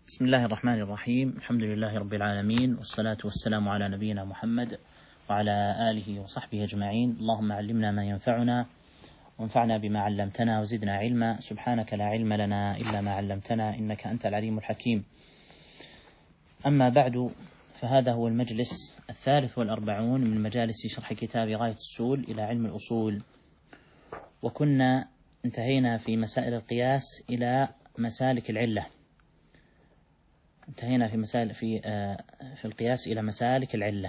بسم الله الرحمن الرحيم. الحمد لله رب العالمين، والصلاة والسلام على نبينا محمد وعلى آله وصحبه أجمعين. اللهم علمنا ما ينفعنا وانفعنا بما علمتنا وزدنا علما. سبحانك لا علم لنا إلا ما علمتنا إنك أنت العليم الحكيم. أما بعد، فهذا هو المجلس 43 من مجالس شرح كتاب غاية السول إلى علم الأصول، وكنا انتهينا في مسائل القياس إلى مسالك العلة. انتهينا في القياس إلى مسالك العلة.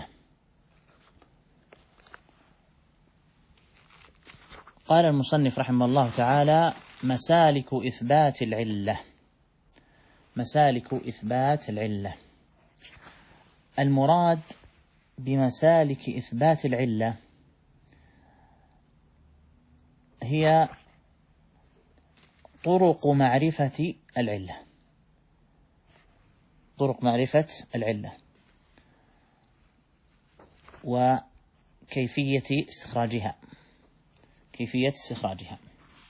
قال المصنف رحمه الله تعالى: مسالك إثبات العلة. مسالك إثبات العلة. المراد بمسالك إثبات العلة هي طرق معرفة العلة. طرق معرفة العلة وكيفية استخراجها. كيفية استخراجها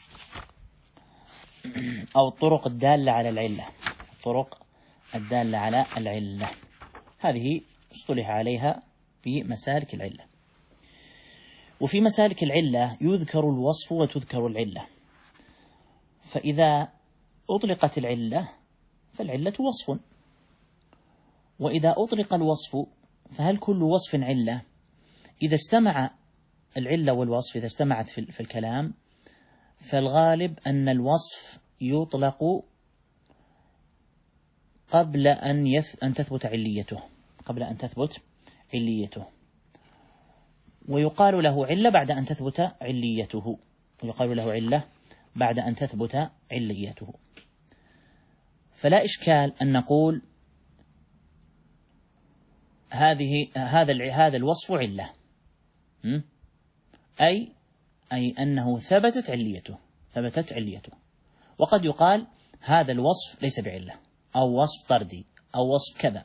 أو الطرق الدالة على العلة. الطرق الدالة على العلة هذه اصطلح عليها في مسالك العلة. وفي مسالك العلة يذكر الوصف وتذكر العلة. فإذا أطلقت العلة فالعلة وصف، وإذا أطلق الوصف فهل كل وصف علة؟ إذا اجتمع العلة والوصف، إذا اجتمعت في الكلام، فالغالب أن الوصف يطلق قبل أن تثبت عليته، قبل أن تثبت عليته، ويقال له علة بعد أن تثبت عليته، ويقال له علة بعد أن تثبت عليته. فلا إشكال أن نقول هذا الوصف علة، أي أنه ثبتت عليته. وقد يقال هذا الوصف ليس بعلة، أو وصف طردي، أو وصف كذا،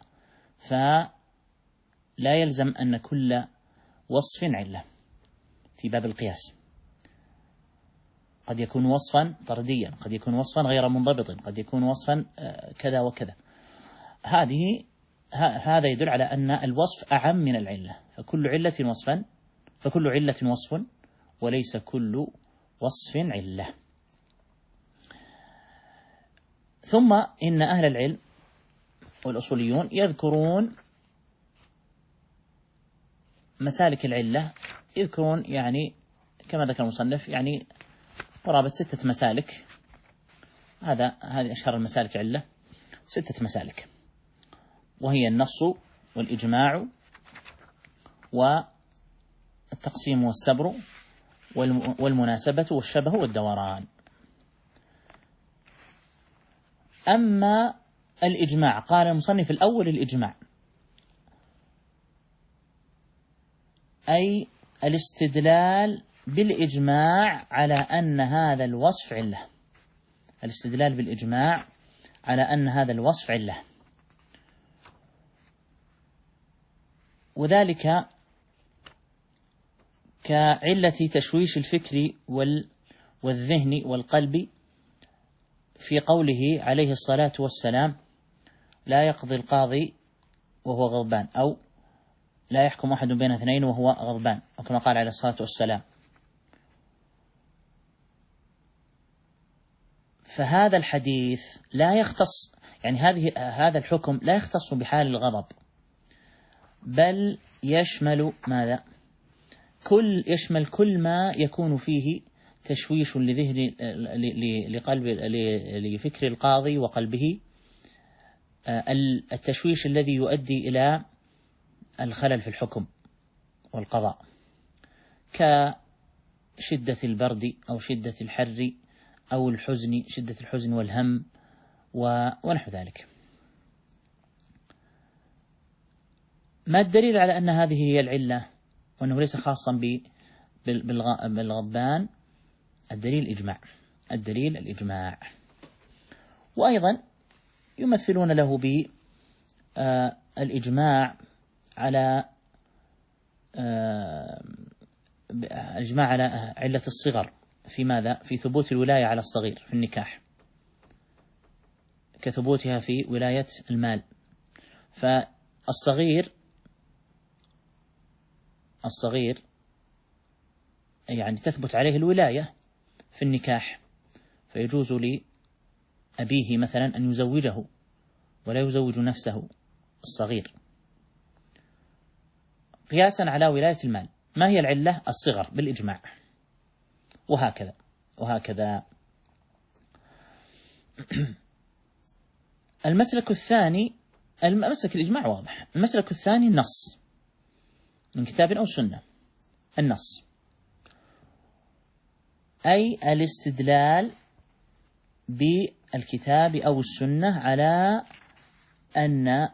فلا يلزم أن كل وصف علة في باب القياس. قد يكون وصفا طرديا، قد يكون وصفا غير منضبط، قد يكون وصفا كذا وكذا. هذا يدل على أن الوصف أعم من العلة، فكل علة وصف وليس كل وصف علة. ثم إن أهل العلم والأصوليون يذكرون مسالك العلة، يذكرون يعني كما ذكر المصنف يعني قرابة 6 مسالك. هذه أشهر المسالك علة، 6 مسالك، وهي النص والإجماع والتقسيم والسبر والمناسبة والشبه والدوران. أما الإجماع، قال المصنف الأول الإجماع، أي الاستدلال بالإجماع على أن هذا الوصف علة. الاستدلال بالإجماع على أن هذا الوصف علة، وذلك كعلة تشويش الفكر والذهن والقلب في قوله عليه الصلاة والسلام: لا يقضي القاضي وهو غضبان، أو لا يحكم أحد بين اثنين وهو غضبان، أو كما قال عليه الصلاة والسلام. فهذا الحديث لا يختص، يعني هذا الحكم لا يختص بحال الغضب، بل يشمل ماذا؟ يشمل كل ما يكون فيه تشويش لذهن لفكر القاضي وقلبه، التشويش الذي يؤدي إلى الخلل في الحكم والقضاء، كشدة البرد أو شدة الحر أو الحزن، شدة الحزن والهم ونحو ذلك. ما الدليل على أن هذه هي العلة وأنه ليس خاصا بالغضبان؟ الدليل الإجماع. وأيضا يمثلون له بالإجماع على علة الصغر، في ماذا؟ في ثبوت الولاية على الصغير في النكاح، كثبوتها في ولاية المال. فالصغير يعني تثبت عليه الولاية في النكاح، فيجوز لأبيه مثلا أن يزوجه ولا يزوج نفسه الصغير قياسا على ولاية المال. ما هي العلة؟ الصغر بالإجماع، وهكذا. المسلك الثاني، المسلك الإجماع واضح. المسلك الثاني النص من كتاب أو سنة. النص أي الاستدلال بالكتاب أو السنة على أن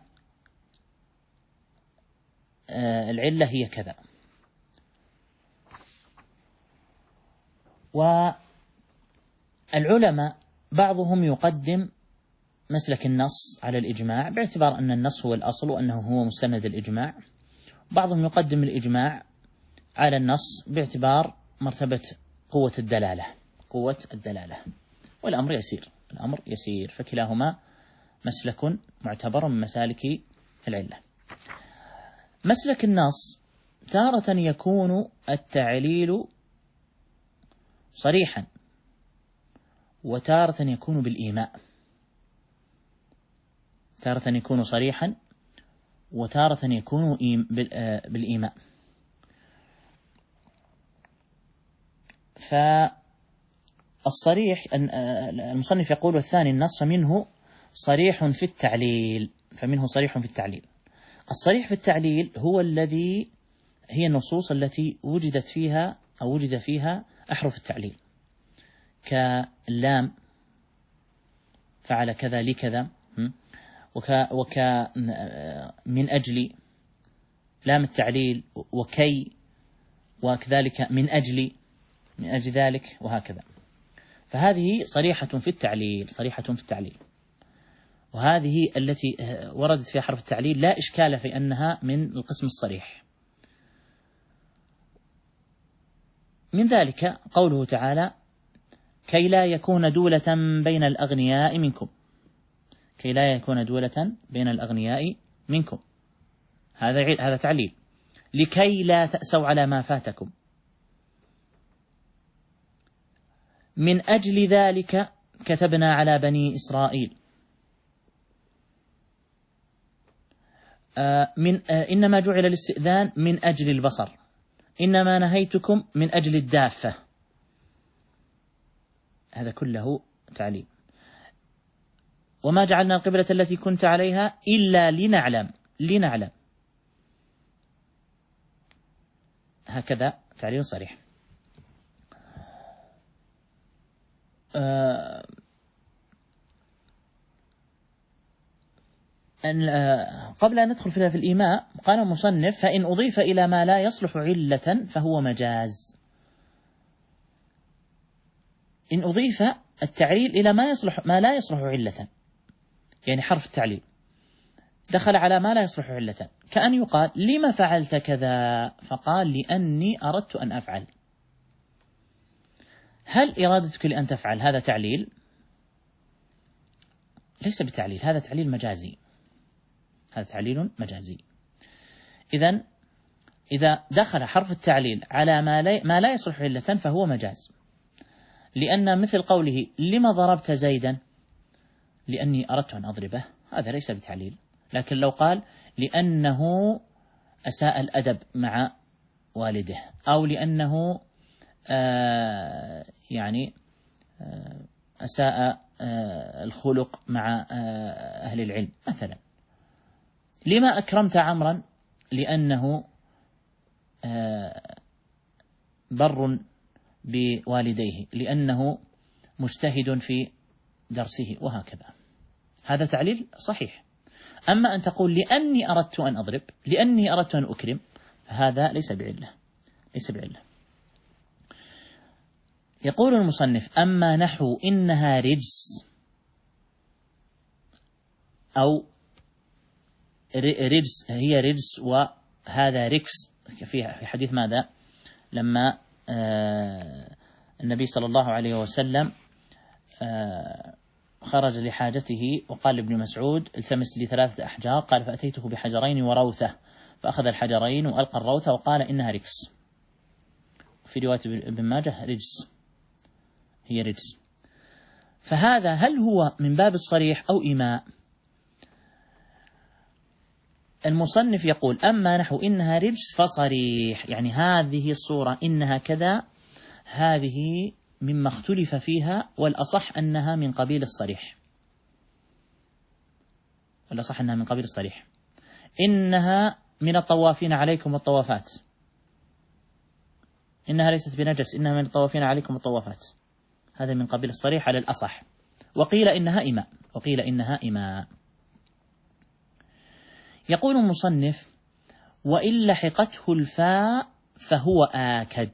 العلة هي كذا. والعلماء بعضهم يقدم مسلك النص على الإجماع باعتبار أن النص هو الأصل وأنه هو مستند الإجماع، بعضهم يقدم الإجماع على النص باعتبار مرتبة قوة الدلالة. والأمر يسير، فكلاهما مسلك معتبر من مسالك العلة. مسلك النص تارة يكون التعليل صريحا، وتارة يكون بالإيماء، تارة يكون صريحا وتارة يكون بالإيماء. فالصريح المصنف يقول والثاني النص فمنه صريح في التعليل. الصريح في التعليل هو الذي هي النصوص التي وجد فيها أحرف التعليل، كاللام فعل كذا لكذا، وك من أجل لام التعليل، وكي، وكذلك من أجل ذلك، وهكذا. فهذه صريحة في التعليل، وهذه التي وردت فيها حرف التعليل لا إشكال في أنها من القسم الصريح. من ذلك قوله تعالى كي لا يكون دولة بين الأغنياء منكم، هذا تعليل. لكي لا تأسوا على ما فاتكم، من أجل ذلك كتبنا على بني إسرائيل، إنما جعل الاستئذان من أجل البصر، إنما نهيتكم من أجل الدافة. هذا كله تعليل. وما جعلنا القبلة التي كنت عليها إلا لنعلم، هكذا تعليل صريح. قبل أن ندخل في الإيماء قال المصنف فإن أضيف إلى ما لا يصلح علة فهو مجاز. إن أضيف التعليل إلى ما لا يصلح علة، يعني حرف التعليل دخل على ما لا يصلح علة، كأن يقال لما فعلت كذا، فقال لأني أردت أن أفعل. هل إرادتك لأن تفعل هذا تعليل؟ ليس بتعليل، هذا تعليل مجازي. إذن إذا دخل حرف التعليل على ما لا يصلح علة فهو مجاز، لأن مثل قوله لما ضربت زيدا، لأني أردت أن أضربه، هذا ليس بتعليل. لكن لو قال لأنه أساء الأدب مع والده، أو لأنه أساء الخلق مع أهل العلم مثلا. لما أكرمت عمرا؟ لأنه بر بوالديه، لأنه مجتهد في درسه، وهكذا. هذا تعليل صحيح. أما أن تقول لأني أردت أن أضرب، لأني أردت أن أكرم، فهذا ليس بعلة. يقول المصنف أما نحو إنها رجس، أو رجس هي رجس وهذا ركس، في حديث ماذا؟ لما النبي صلى الله عليه وسلم خرج لحاجته وقال لابن مسعود التمس لي 3 أحجار، قال فأتيته بحجرين وروثة، فأخذ الحجرين وألقى الروثة وقال إنها رجس. في رواية ابن ماجه رجس، هي رجس. فهذا هل هو من باب الصريح أو إيماء؟ المصنف يقول أما نحو إنها رجس فصريح، يعني هذه الصورة إنها كذا، هذه مما اختلف فيها، والأصح أنها من قبيل الصريح، والأصح أنها من قبيل الصريح. إنها من الطوافين عليكم والطوافات، إنها ليست بنجس، إنها من الطوافين عليكم والطوافات، هذا من قبيل الصريح على الأصح. وقيل إنها إماء، وقيل إنها إماء. يقول المصنف وإن لحقته الفاء فهو آكد،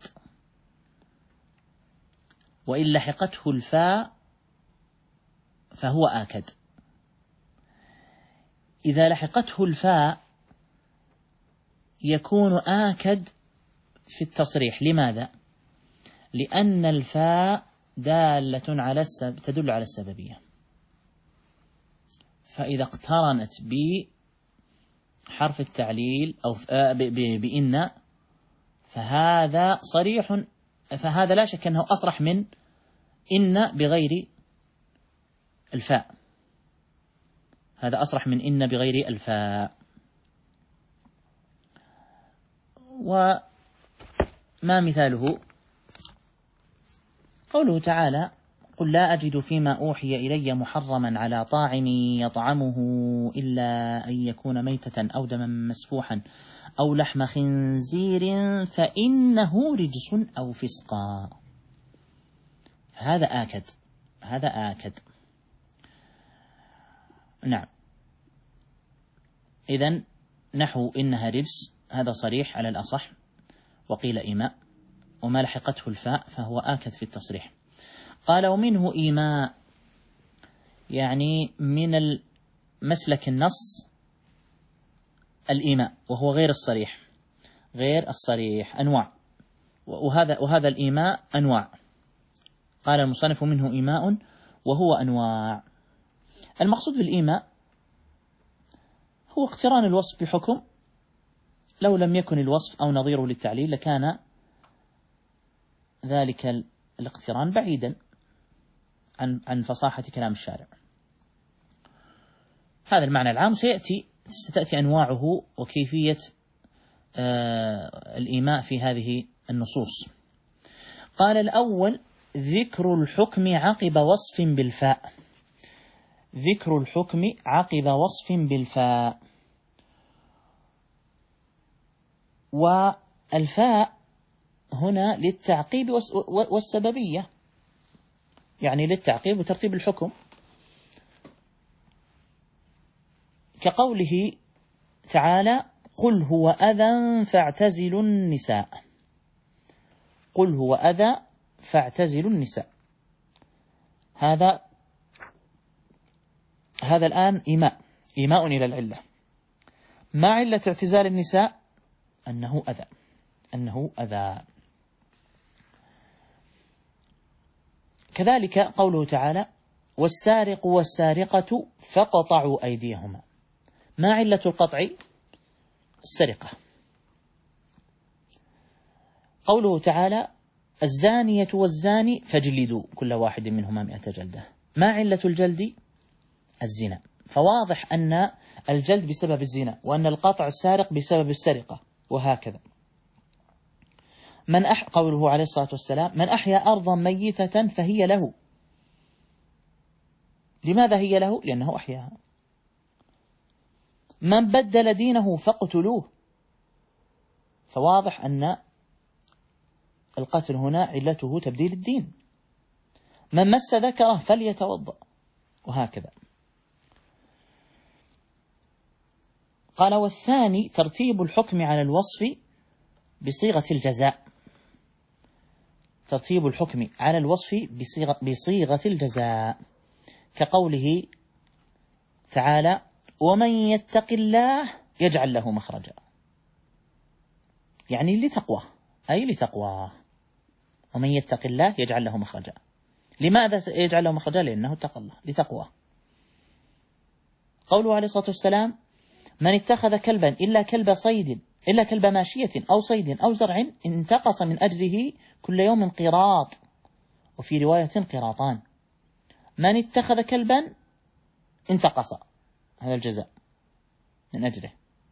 وإن لحقته الفاء فهو آكد. إذا لحقته الفاء يكون آكد في التصريح. لماذا؟ لأن الفاء دالة على تدل على السببية، فإذا اقترنت بحرف التعليل أو بإن فهذا صريح، فهذا لا شك أنه أصرح من إن بغير الفاء، هذا أصرح من إن بغير الفاء. وما مثاله؟ قوله تعالى قل لا أجد فيما أوحي إلي محرما على طاعم يطعمه إلا أن يكون ميتة أو دما مسفوحا أو لحم خنزير فإنه رجس أو فسقا. هذا آكد، هذا آكد. نعم، إذن نحو إنها رجس هذا صريح على الأصح، وقيل إيماء، وما لحقته الفاء فهو آكد في التصريح. قال ومنه إيماء، يعني من مسلك النص الإيماء، وهو غير الصريح، غير الصريح أنواع، وهذا الإيماء أنواع. قال المصنف منه إيماء وهو أنواع. المقصود بالإيماء هو اقتران الوصف بحكم، لو لم يكن الوصف أو نظيره للتعليل لكان ذلك الاقتران بعيدا عن فصاحة كلام الشارع. هذا المعنى العام، ستأتي أنواعه وكيفية الإيماء في هذه النصوص. قال الأول ذكر الحكم عقب وصف بالفاء، ذكر الحكم عقب وصف بالفاء. والفاء هنا للتعقيب والسببية، يعني للتعقيب وترتيب الحكم، كقوله تعالى قل هو أذى فاعتزلوا النساء، قل هو أذى فاعتزلوا النساء. هذا الآن إيماء إلى العلة. ما علة اعتزال النساء؟ أنه أذى. كذلك قوله تعالى والسارق والسارقة فاقطعوا أيديهما. ما علة القطع؟ السرقة. قوله تعالى الزانية والزاني فاجلدوا كل واحد منهما 100 جلدة. ما علة الجلد؟ الزنا. فواضح أن الجلد بسبب الزنا، وأن القطع السارق بسبب السرقة، وهكذا. قوله عليه الصلاة والسلام من أحيا أرضا ميتة فهي له. لماذا هي له؟ لأنه أحياها. من بدل دينه فاقتلوه. فواضح أن القتل هنا علته تبديل الدين. من مس ذكره فليتوضأ، وهكذا. قال والثاني ترتيب الحكم على الوصف بصيغة الجزاء، ترتيب الحكم على الوصف بصيغة الجزاء، كقوله تعالى ومن يتق الله يجعل له مخرجا، يعني لتقواه، أي لتقواه. ومن يتق الله يجعل له مخرجا، لماذا يجعل له مخرجا؟ لأنه اتقى الله لتقواه. قوله عليه الصلاة والسلام: من اتخذ كلبا إلا كلب صيد إلا كلب ماشية أو صيد أو زرع انتقص من أجره كل يوم قيراط، وفي رواية قيراطان. من اتخذ كلبا انتقص، هذا الجزاء من أجره،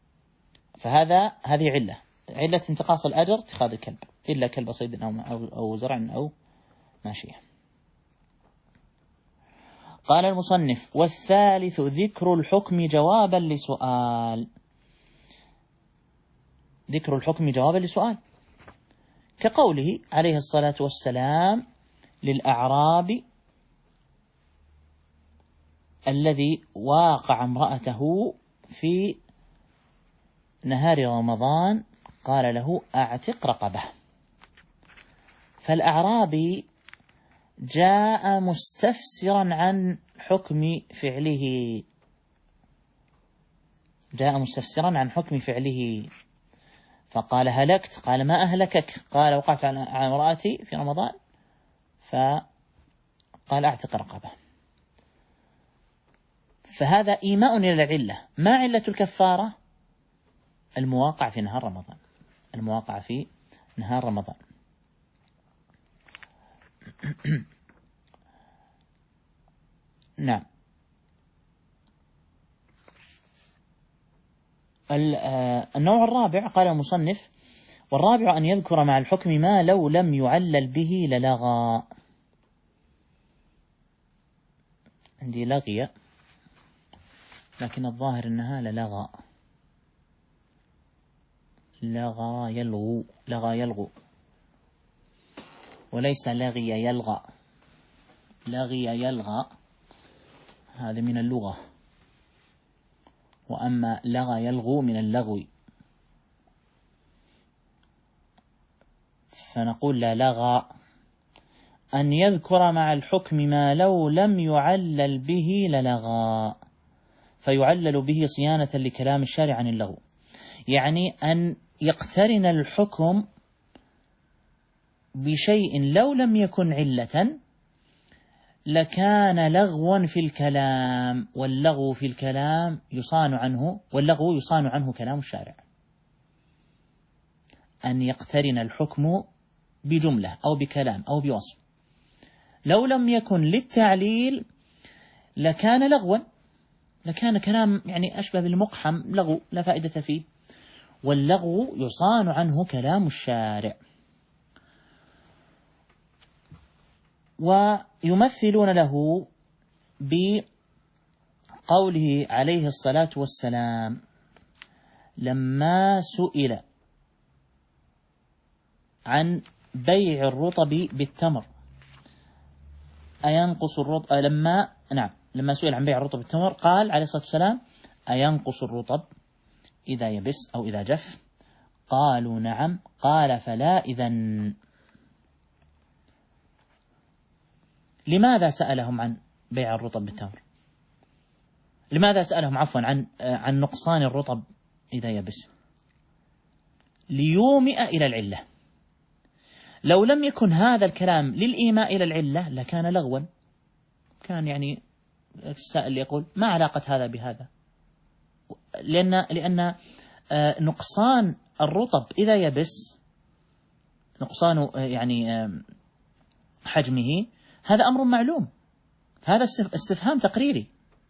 هذه علة انتقاص الأجر اتخاذ الكلب إلا كلب صيد أو زرع أو ماشية. قال المصنف: والثالث ذكر الحكم جوابا لسؤال. ذكر الحكم جوابا لسؤال، كقوله عليه الصلاة والسلام للأعرابي الذي واقع امرأته في نهار رمضان، قال له: أعتق رقبة. فالأعرابي جاء مستفسرا عن حكم فعله، فقال: هلكت. قال: ما أهلكك؟ قال: وقعت على امرأتي في رمضان، فقال: أعتق رقبة. فهذا إيماء إلى العلة. ما علة الكفارة؟ المواقع في نهار رمضان. نعم. النوع الرابع، قال المصنف: والرابع أن يذكر مع الحكم ما لو لم يعلل به للغى. عندي لغي، لكن الظاهر أنها للغى. لغى يلغو، وليس لغي يلغى. لغي يلغى هذا من اللغة، وأما لغى يلغو من اللغو. فنقول: لا لغى أن يذكر مع الحكم ما لو لم يعلل به للغى، فيعلل به صيانة لكلام الشارع عن اللغو. يعني أن يقترن الحكم بشيء لو لم يكن علة لكان لغوا في الكلام، واللغو في الكلام يصان عنه كلام الشارع. أن يقترن الحكم بجملة أو بكلام أو بوصف لو لم يكن للتعليل لكان لغوا، لكان كلام يعني أشبه بالمقحم، لغو لا فائدة فيه، واللغو يصان عنه كلام الشارع. ويمثلون له بقوله عليه الصلاة والسلام لما سئل عن بيع الرطب بالتمر أينقص الرطب، لما سئل عن بيع الرطب بالتمر قال عليه الصلاة والسلام: أينقص الرطب إذا يبس أو إذا جف؟ قالوا: نعم. قال: فلا إذن. لماذا سألهم عن بيع الرطب بالتمر؟ لماذا سألهم عن نقصان الرطب إذا يبس؟ ليومئ إلى العلة. لو لم يكن هذا الكلام للإيماء إلى العلة لكان لغوا، كان يعني السائل يقول: ما علاقة هذا بهذا؟ لأن نقصان الرطب إذا يبس، نقصان يعني حجمه، هذا أمر معلوم، هذا استفهام تقريري.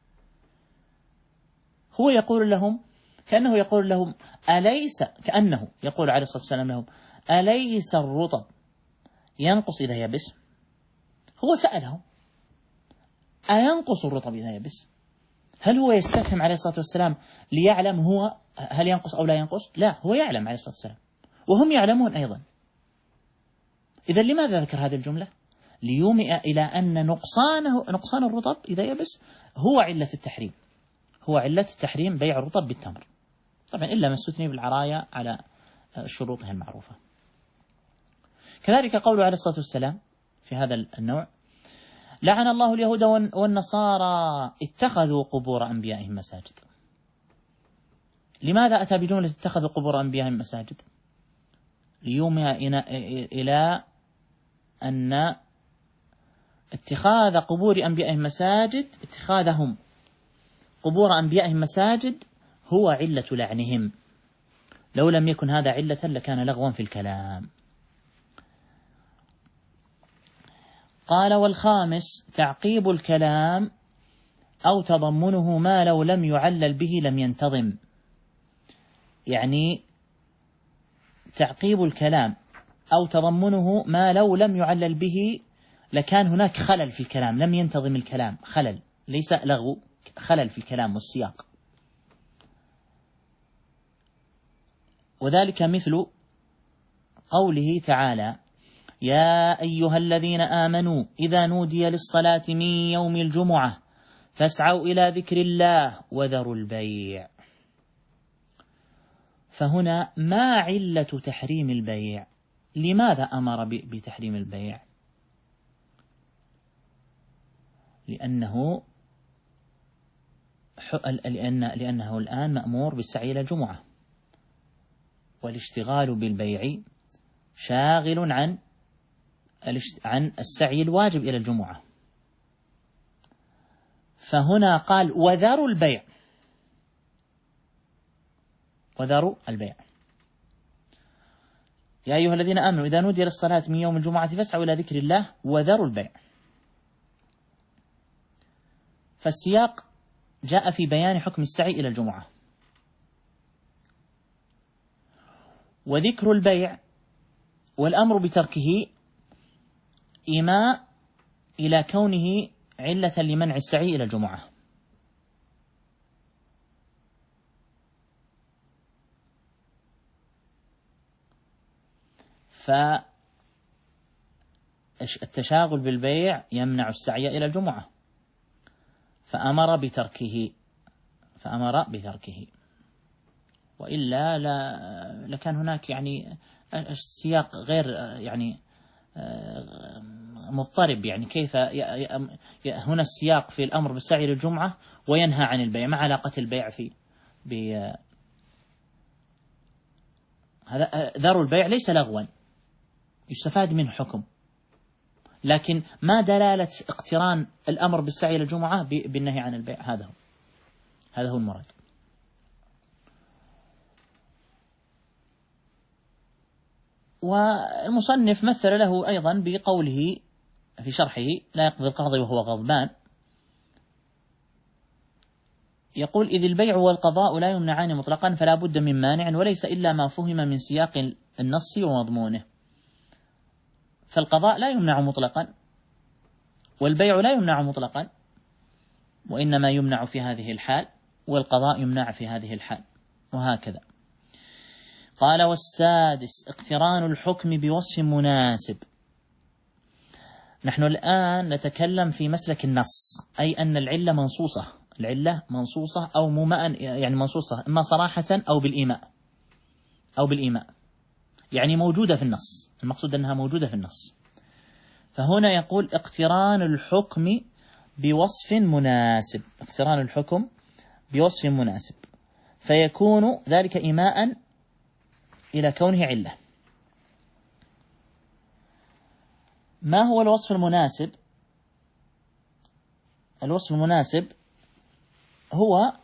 هو يقول لهم كأنه يقول لهم كأنه يقول عليه الصلاة والسلام لهم: أليس الرطب ينقص إذا يبس؟ هو سألهم: أينقص الرطب إذا يبس؟ هل هو يستفهم عليه الصلاة والسلام ليعلم هو هل ينقص أو لا ينقص؟ لا، هو يعلم عليه الصلاة والسلام، وهم يعلمون أيضا. إذا لماذا ذكر هذه الجملة؟ ليومئ إلى أن نقصان الرطب إذا يبس هو علة التحريم، بيع الرطب بالتمر، طبعا إلا ما استثني بالعرايا على شروطها المعروفة. كذلك قوله عليه الصلاة والسلام في هذا النوع: لعن الله اليهود والنصارى اتخذوا قبور أنبيائهم مساجد. لماذا أتى بجملة اتخذوا قبور أنبيائهم مساجد؟ ليومئ إلى أن اتخاذ قبور أنبيائهم مساجد، اتخاذهم قبور أنبيائهم مساجد هو علة لعنهم، لو لم يكن هذا علة لكان لغوا في الكلام. قال: والخامس تعقيب الكلام أو تضمنه ما لو لم يعلل به لم ينتظم. يعني تعقيب الكلام أو تضمنه ما لو لم يعلل به لكان هناك خلل في الكلام، لم ينتظم الكلام، خلل ليس لغو، خلل في الكلام والسياق. وذلك مثل قوله تعالى: يا أيها الذين آمنوا إذا نودي للصلاة من يوم الجمعة فاسعوا إلى ذكر الله وذروا البيع. فهنا ما علة تحريم البيع؟ لماذا أمر بتحريم البيع؟ لأنه الآن مأمور بالسعي إلى الجمعة، والاشتغال بالبيع شاغل عن السعي الواجب إلى الجمعة. فهنا قال: وذروا البيع، وذروا البيع. يا أيها الذين آمنوا إذا نودي للصلاة من يوم الجمعة فاسعوا إلى ذكر الله وذروا البيع. فالسياق جاء في بيان حكم السعي إلى الجمعة، وذكر البيع والأمر بتركه إيماء إلى كونه علة لمنع السعي إلى الجمعة. فالتشاغل بالبيع يمنع السعي إلى الجمعة، فأمر بتركه، وإلا لكان هناك يعني السياق غير يعني مضطرب. يعني كيف هنا السياق في الأمر بالسعي للجمعة وينهى عن البيع، ما علاقة البيع هذا؟ ذروا البيع ليس لغوا، يستفاد منه حكم، لكن ما دلالة اقتران الأمر بالسعي للجمعة بالنهي عن البيع؟ هذا هو المراد. والمصنف مثل له أيضا بقوله في شرحه: لا يقضي القاضي وهو غضبان. يقول: إذ البيع والقضاء لا يمنعان مطلقا فلا بد من مانع، وليس إلا ما فهم من سياق النص ومضمونه. فالقضاء لا يمنع مطلقا، والبيع لا يمنع مطلقا، وإنما يمنع في هذه الحال، والقضاء يمنع في هذه الحال، وهكذا. قال: والسادس اقتران الحكم بوصف مناسب. نحن الآن نتكلم في مسلك النص، أي أن العلة منصوصة أو يعني منصوصة إما صراحة أو بالإيماء، يعني موجودة في النص، المقصود أنها موجودة في النص. فهنا يقول: اقتران الحكم بوصف مناسب، اقتران الحكم بوصف مناسب، فيكون ذلك إيماء إلى كونه علة. ما هو الوصف المناسب؟ الوصف المناسب هو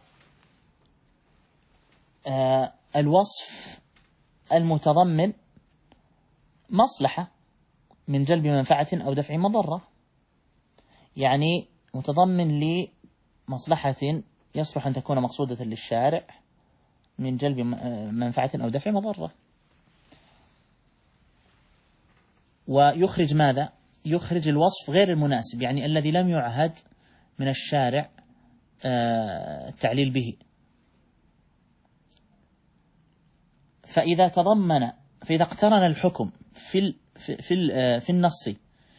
الوصف المتضمن مصلحة من جلب منفعة أو دفع مضرة، يعني متضمن لمصلحة يصلح أن تكون مقصودة للشارع من جلب منفعة أو دفع مضرة. ويخرج ماذا؟ يخرج الوصف غير المناسب، يعني الذي لم يعهد من الشارع التعليل به. فإذا اقترن الحكم في النص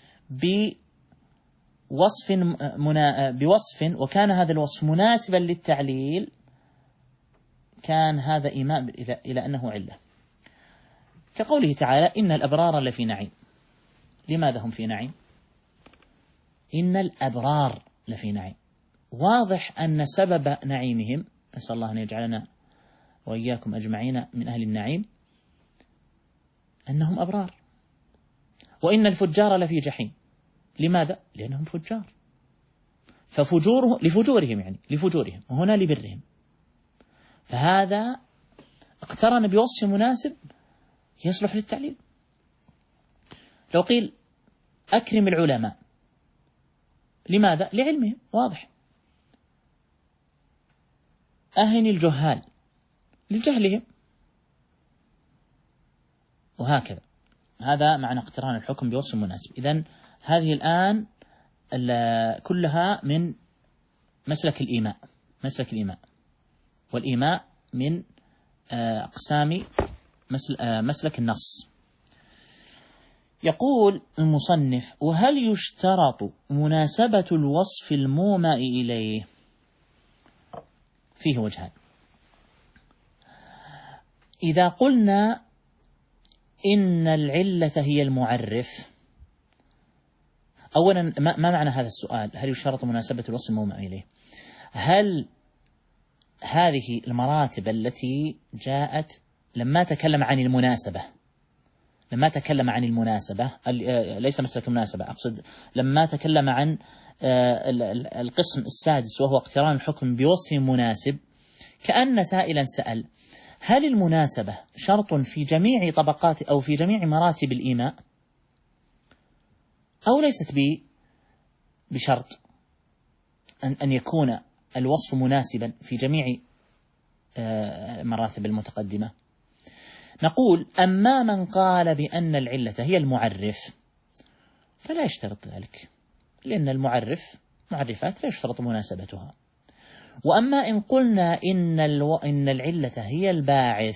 بوصف وكان هذا الوصف مناسبا للتعليل، كان هذا إيماء إلى أنه علة. كقوله تعالى: إن الأبرار لفي نعيم. لماذا هم في نعيم؟ إن الأبرار لفي نعيم، واضح أن سبب نعيمهم، نسأل الله أن يجعلنا وإياكم أجمعين من أهل النعيم، أنهم أبرار. وإن الفجار لفي جحيم، لماذا؟ لأنهم فجار، لفجورهم وهنا لبرهم، فهذا اقترن بوصف مناسب يصلح للتعليل. لو قيل أكرم العلماء، لماذا؟ لعلمهم، واضح. أهن الجهال، لجهلهم، وهكذا. هذا معنى اقتران الحكم بوصف مناسب. إذن هذه الآن كلها من مسلك الإيماء، والإيماء من أقسام مسلك النص. يقول المصنف: وهل يشترط مناسبة الوصف المومأ إليه؟ فيه وجهان. إذا قلنا إن العلة هي المعرف، أولا ما معنى هذا السؤال؟ هل يشترط مناسبة الوصف المومأ إليه؟ هل هذه المراتب التي جاءت لما تكلم عن المناسبة، ليس مسلك المناسبة، أقصد لما تكلم عن القسم السادس وهو اقتران الحكم بوصف مناسب، كأن سائلا سأل: هل المناسبة شرط في جميع طبقات أو في جميع مراتب الإيماء، أو ليست بشرط أن يكون الوصف مناسبا في جميع مراتب المتقدمة؟ نقول: أما من قال بأن العلة هي المعرف فلا يشترط ذلك، لأن معرفات لا يشترط مناسبتها. وأما إن قلنا إن العلة هي الباعث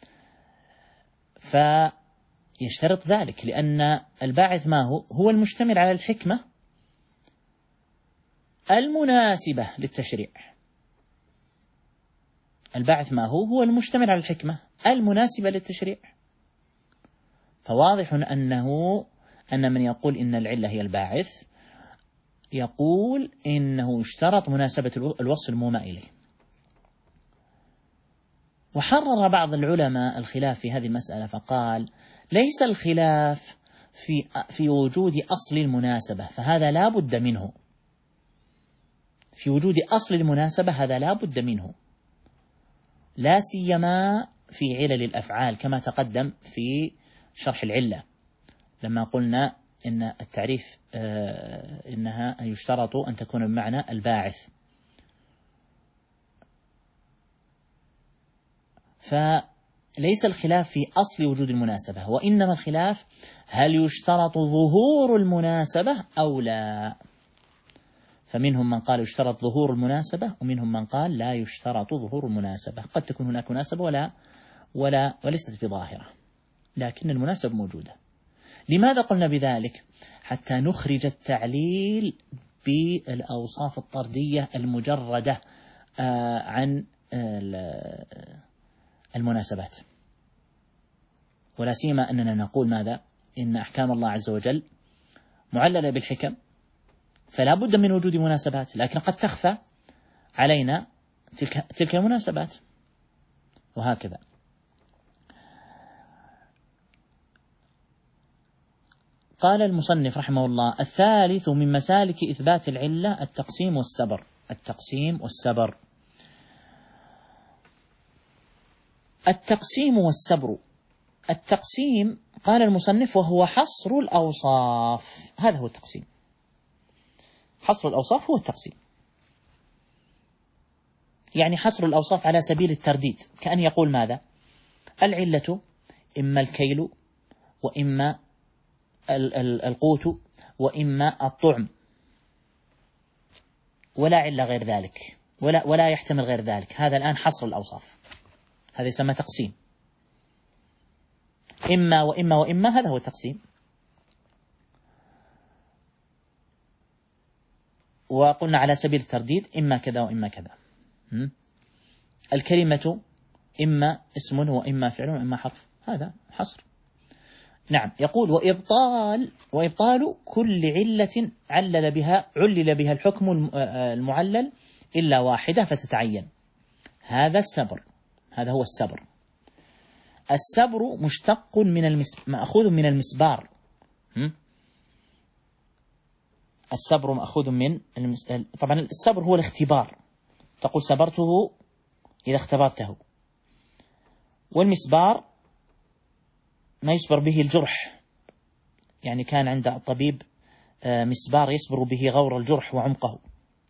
فيشترط ذلك، لأن الباعث ما هو المشتمل على الحكمة المناسبة للتشريع. الباعث ما هو المشتمل على الحكمة المناسبة للتشريع. فواضح أن من يقول إن العلة هي الباعث يقول إنه اشترط مناسبة الوصف المومأ إليه. وحرر بعض العلماء الخلاف في هذه المسألة فقال: ليس الخلاف في وجود أصل المناسبة، فهذا لا بد منه. في وجود أصل المناسبة هذا لا بد منه، لا سيما في علل الأفعال، كما تقدم في شرح العلة لما قلنا إن التعريف إنها يشترط أن تكون بمعنى الباعث. فليس الخلاف في أصل وجود المناسبة، وإنما الخلاف هل يشترط ظهور المناسبة أو لا. فمنهم من قال يشترط ظهور المناسبة، ومنهم من قال لا يشترط ظهور المناسبة. قد تكون هناك مناسبة وليست بظاهرة، لكن المناسبة موجودة. لماذا قلنا بذلك؟ حتى نخرج التعليل بالأوصاف الطردية المجردة عن المناسبات، ولا سيما أننا نقول ماذا؟ إن أحكام الله عز وجل معللة بالحكم، فلا بد من وجود مناسبات، لكن قد تخفى علينا تلك المناسبات، وهكذا. قال المصنف رحمه الله: الثالث من مسالك إثبات العلة التقسيم والسبر. التقسيم قال المصنف وهو حصر الأوصاف. هذا هو التقسيم، حصر الأوصاف هو التقسيم، يعني حصر الأوصاف على سبيل الترديد، كأن يقول ماذا؟ العلة إما الكيل، وإما القوت، وإما الطعم، ولا علة غير ذلك، ولا يحتمل غير ذلك. هذا الآن حصر الأوصاف، هذا يسمى تقسيم. إما وإما وإما، هذا هو التقسيم. وقلنا على سبيل الترديد إما كذا وإما كذا. الكلمة إما اسم وإما فعل وإما حرف، هذا حصر. نعم. يقول: وإبطال كل علة علل بها الحكم المعلل إلا واحدة فتتعين. هذا هو السبر. السبر مشتق مأخوذ من المسبار، الصبر مأخوذ من طبعا الصبر هو الاختبار، تقول صبرته إذا اختبرته. والمسبار ما يصبر به الجرح، يعني كان عند الطبيب مسبار يصبر به غور الجرح وعمقه.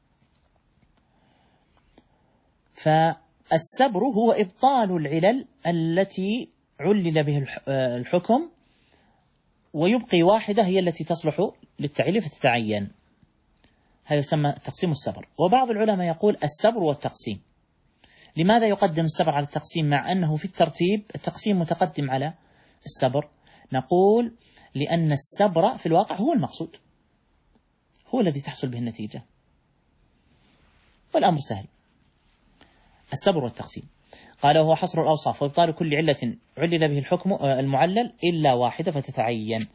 فالصبر هو إبطال العلل التي علل به الحكم، ويبقي واحدة هي التي تصلح للتعليل فتتعين. هذا يسمى تقسيم الصبر. وبعض العلماء يقول الصبر والتقسيم. لماذا يقدم الصبر على التقسيم مع أنه في الترتيب التقسيم متقدم على الصبر؟ نقول لأن الصبر في الواقع هو المقصود، هو الذي تحصل به النتيجة، والأمر سهل. الصبر والتقسيم. قال وهو حصر الأوصاف وإبطال كل علة علل به الحكم المعلل إلا واحدة فتتعين،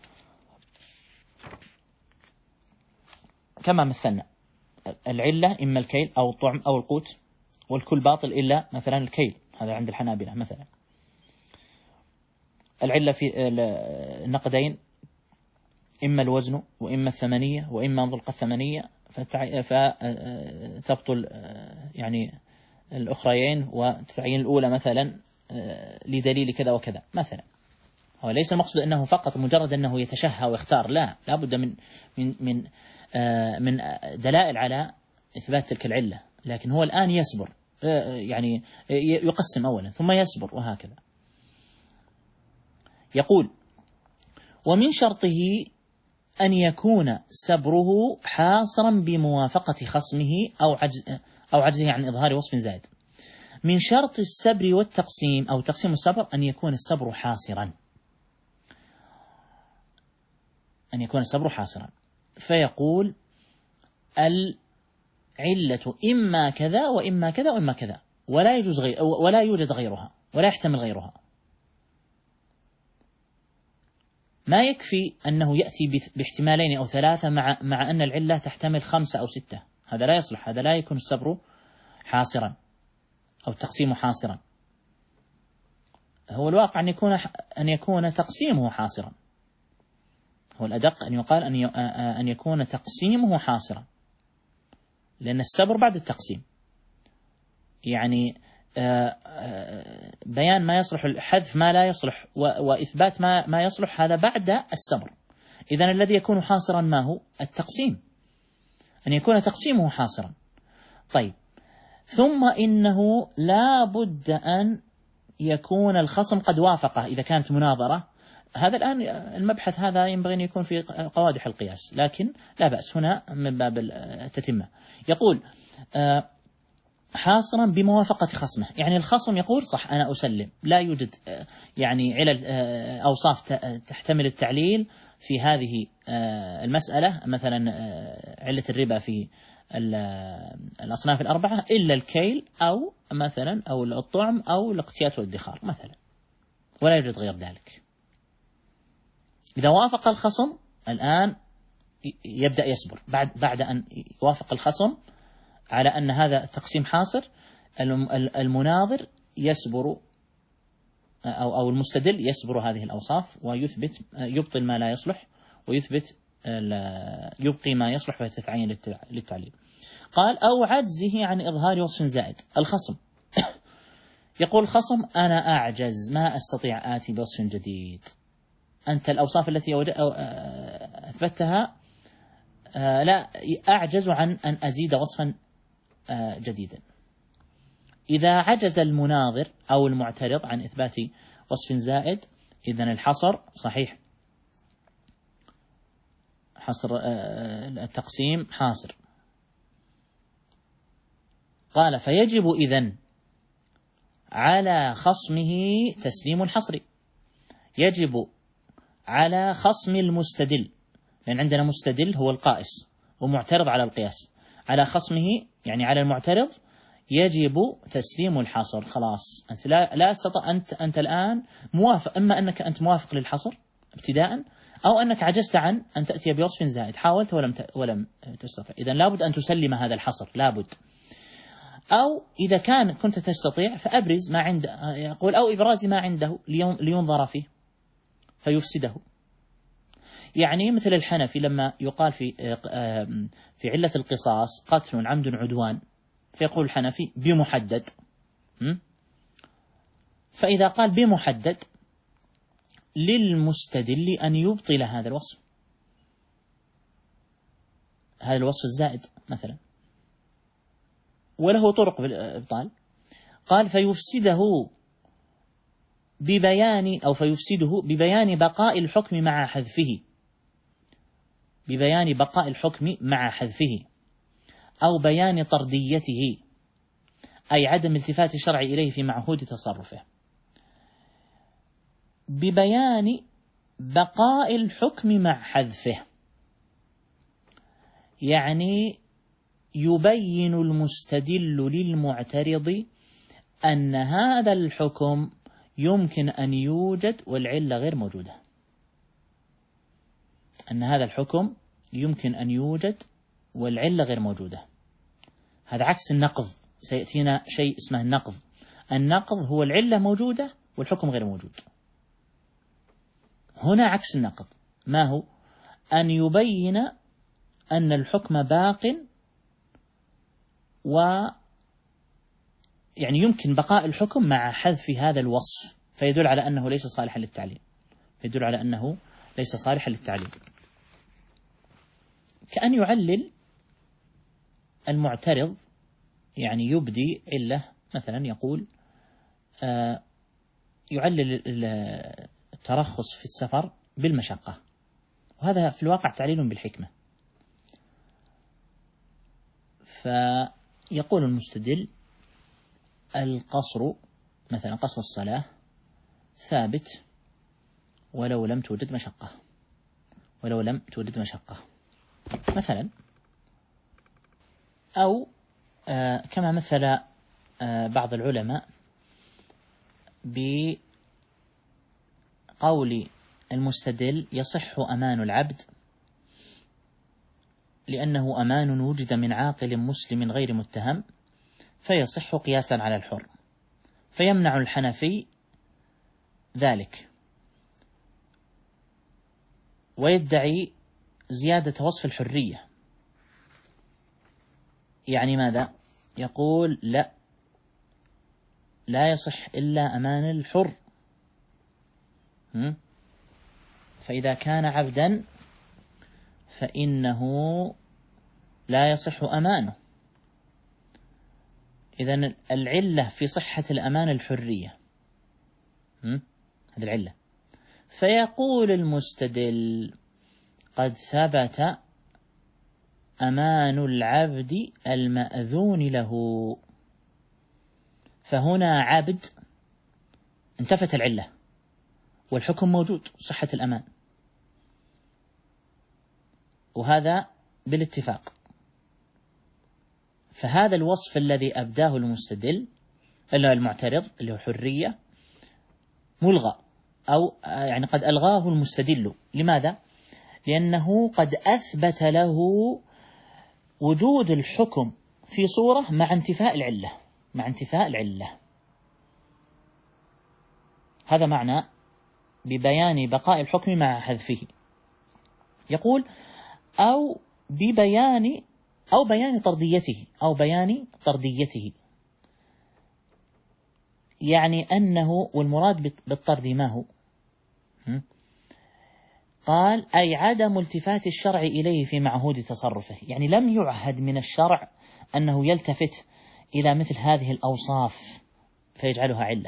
كما مثلنا العلة إما الكيل أو الطعم أو القوت، والكل باطل إلا مثلا الكيل، هذا عند الحنابلة مثلا. العلة في النقدين إما الوزن وإما الثمنية وإما مطلق الثمنية، فتبطل يعني الأخريين وتتعين الأولى مثلا لدليل كذا وكذا مثلا. هو ليس المقصود أنه فقط مجرد أنه يتشهى ويختار، لا بد من دلائل على إثبات تلك العلة، لكن هو الآن يصبر، يعني يقسم أولا ثم يصبر وهكذا. يقول ومن شرطه أن يكون صبره حاصرا بموافقة خصمه أو عجزه عن إظهار وصف زائد. من شرط الصبر والتقسيم أو تقسيم الصبر أن يكون الصبر حاصرا، أن يكون الصبر حاصرا. فيقول العلة إما كذا وإما كذا وإما كذا، ولا يوجد غيرها ولا يحتمل غيرها. ما يكفي أنه يأتي باحتمالين أو ثلاثة مع أن العلة تحتمل 5 أو 6، هذا لا يصلح، هذا لا يكون الصبر حاصرا أو التقسيم حاصرا. هو الواقع أن يكون تقسيمه حاصرا، هو الأدق أن يقال أن يكون تقسيمه حاصرا، لأن الصبر بعد التقسيم، يعني بيان ما يصلح، حذف ما لا يصلح، وإثبات ما يصلح، هذا بعد الصبر. إذن الذي يكون حاصرا ما هو؟ التقسيم، أن يكون تقسيمه حاصرا. طيب، ثم إنه لا بد أن يكون الخصم قد وافقه إذا كانت مناظرة. هذا الآن المبحث هذا ينبغي أن يكون في قوادح القياس، لكن لا بأس هنا من باب التتمة. يقول حاصرا بموافقة خصمه، يعني الخصم يقول صح أنا أسلم، لا يوجد يعني علل أوصاف تحتمل التعليل في هذه المسألة، مثلا علة الربا في الأصناف الأربعة إلا الكيل أو مثلا أو الطعم أو الاقتيات والادخار مثلا، ولا يوجد غير ذلك. إذا وافق الخصم الآن يبدأ يصبر، بعد أن يوافق الخصم على أن هذا التقسيم حاصر، المناظر يصبر أو المستدل يصبر هذه الأوصاف ويثبت، يبطل ما لا يصلح ويثبت يبقي ما يصلح فتتعين للتعليل. قال أو عجزه عن إظهار وصف زائد. الخصم يقول الخصم أنا أعجز، ما أستطيع آتي بوصف جديد، أنت الأوصاف التي أثبتها لا أعجز عن أن أزيد وصفا جديدا. إذا عجز المناظر أو المعترض عن إثبات وصف زائد إذن الحصر صحيح، حصر التقسيم حاصر. قال فيجب إذن على خصمه تسليم الحصر، يجب على خصم المستدل، لأن عندنا مستدل هو القائس ومعترض على القياس، على خصمه يعني على المعترض يجب تسليم الحصر. خلاص أنت لا استطع، أنت الآن موافق، إما أنك أنت موافق للحصر ابتداء، أو أنك عجزت عن أن تأتي بوصف زائد، حاولت ولم تستطع، إذن لابد أن تسلم هذا الحصر لابد. أو إذا كنت تستطيع فأبرز ما عنده، يقول أو إبراز ما عنده لينظر فيه فيفسده. يعني مثل الحنفي لما يقال في علة القصاص قتل عمد عدوان، فيقول الحنفي بمحدد. فإذا قال بمحدد للمستدل أن يبطل هذا الوصف، هذا الوصف الزائد مثلا، وله طرق بالإبطال. قال فيفسده ببيان بقاء الحكم مع حذفه، ببيان بقاء الحكم مع حذفه، أو بيان طرديته، أي عدم التفات الشرع إليه في معهود تصرفه. ببيان بقاء الحكم مع حذفه، يعني يبين المستدل للمعترض أن هذا الحكم يمكن أن يوجد والعلة غير موجودة، أن هذا الحكم يمكن أن يوجد والعلة غير موجودة. هذا عكس النقض، سيأتينا شيء اسمه النقض. النقض هو العلة موجودة والحكم غير موجود. هنا عكس النقض، ما هو؟ أن يبين أن الحكم باق، يعني يمكن بقاء الحكم مع حذف هذا الوصف، فيدل على أنه ليس صالحا للتعليل، يدل على أنه ليس صالحا للتعليل. كأن يعلل المعترض، يعني يبدي علة، مثلا يقول يعلل الترخص في السفر بالمشقة، وهذا في الواقع تعليل بالحكمة. فيقول المستدل القصر، مثلا قصر الصلاة ثابت ولو لم توجد مشقة، ولو لم توجد مشقة مثلا. أو كما مثل بعض العلماء بقول المستدل يصح أمان العبد لأنه أمان وجد من عاقل مسلم غير متهم، فيصح قياسا على الحر، فيمنع الحنفي ذلك، ويدعي زيادة وصف الحرية. يعني ماذا؟ يقول لا يصح إلا أمان الحر، فإذا كان عبدا فإنه لا يصح أمانه. إذن العلة في صحة الأمان الحرية، هذه العلة. فيقول المستدل قد ثبت أمان العبد المأذون له، فهنا عبد انتفت العلة والحكم موجود، صحة الأمان، وهذا بالاتفاق. فهذا الوصف الذي أبداه المستدل المعترض اللي هو حرية ملغى، أو يعني قد ألغاه المستدل. لماذا؟ لأنه قد أثبت له وجود الحكم في صورة مع انتفاء العلة، مع انتفاء العلة. هذا معنى ببيان بقاء الحكم مع حذفه. يقول أو ببيان أو بيان طرديته، أو بيان طرديته، يعني أنه، والمراد بالطرد ما هو؟ قال أي عدم التفات الشرع إليه في معهود تصرفه، يعني لم يعهد من الشرع أنه يلتفت إلى مثل هذه الأوصاف فيجعلها علة.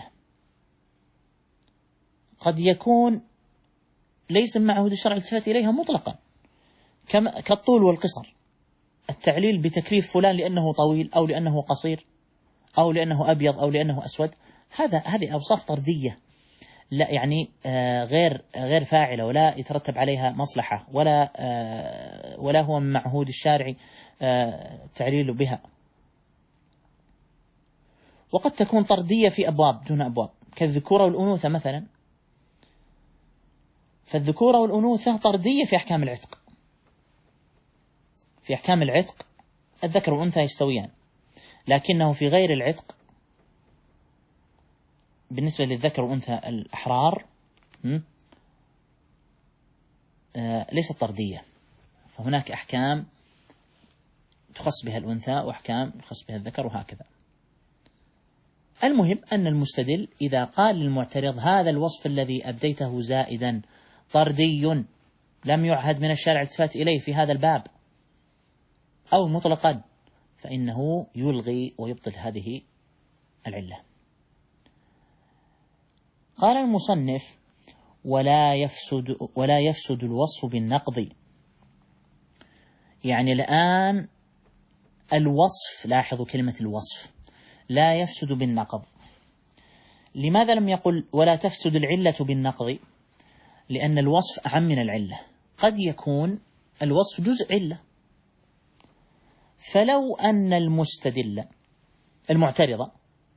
قد يكون ليس من معهود الشرع التفات إليها مطلقا، كالطول والقصر، التعليل بتكليف فلان لأنه طويل أو لأنه قصير أو لأنه أبيض أو لأنه أسود، هذه أوصاف طردية، لا يعني غير فاعلة، ولا يترتب عليها مصلحة، ولا هو من معهود الشارع التعليل بها. وقد تكون طردية في أبواب دون أبواب، كالذكورة والأنوثة مثلا. فالذكورة والأنوثة طردية في أحكام العتق، في أحكام العتق الذكر والأنثى يستويان، لكنه في غير العتق بالنسبة للذكر والأنثى الأحرار ليست طردية، فهناك أحكام تخص بها الأنثى وأحكام تخص بها الذكر وهكذا. المهم أن المستدل إذا قال للمعترض هذا الوصف الذي أبديته زائدا طردي لم يعهد من الشارع الالتفات إليه في هذا الباب أو مطلقا، فإنه يلغي ويبطل هذه العلة. قال المصنف: ولا يفسد الوصف بالنقض. يعني الآن الوصف، لاحظوا كلمة الوصف، لا يفسد بالنقض. لماذا لم يقل ولا تفسد العلة بالنقض؟ لأن الوصف أعم من العلة. قد يكون الوصف جزء علة، فلو أن المستدل المعترض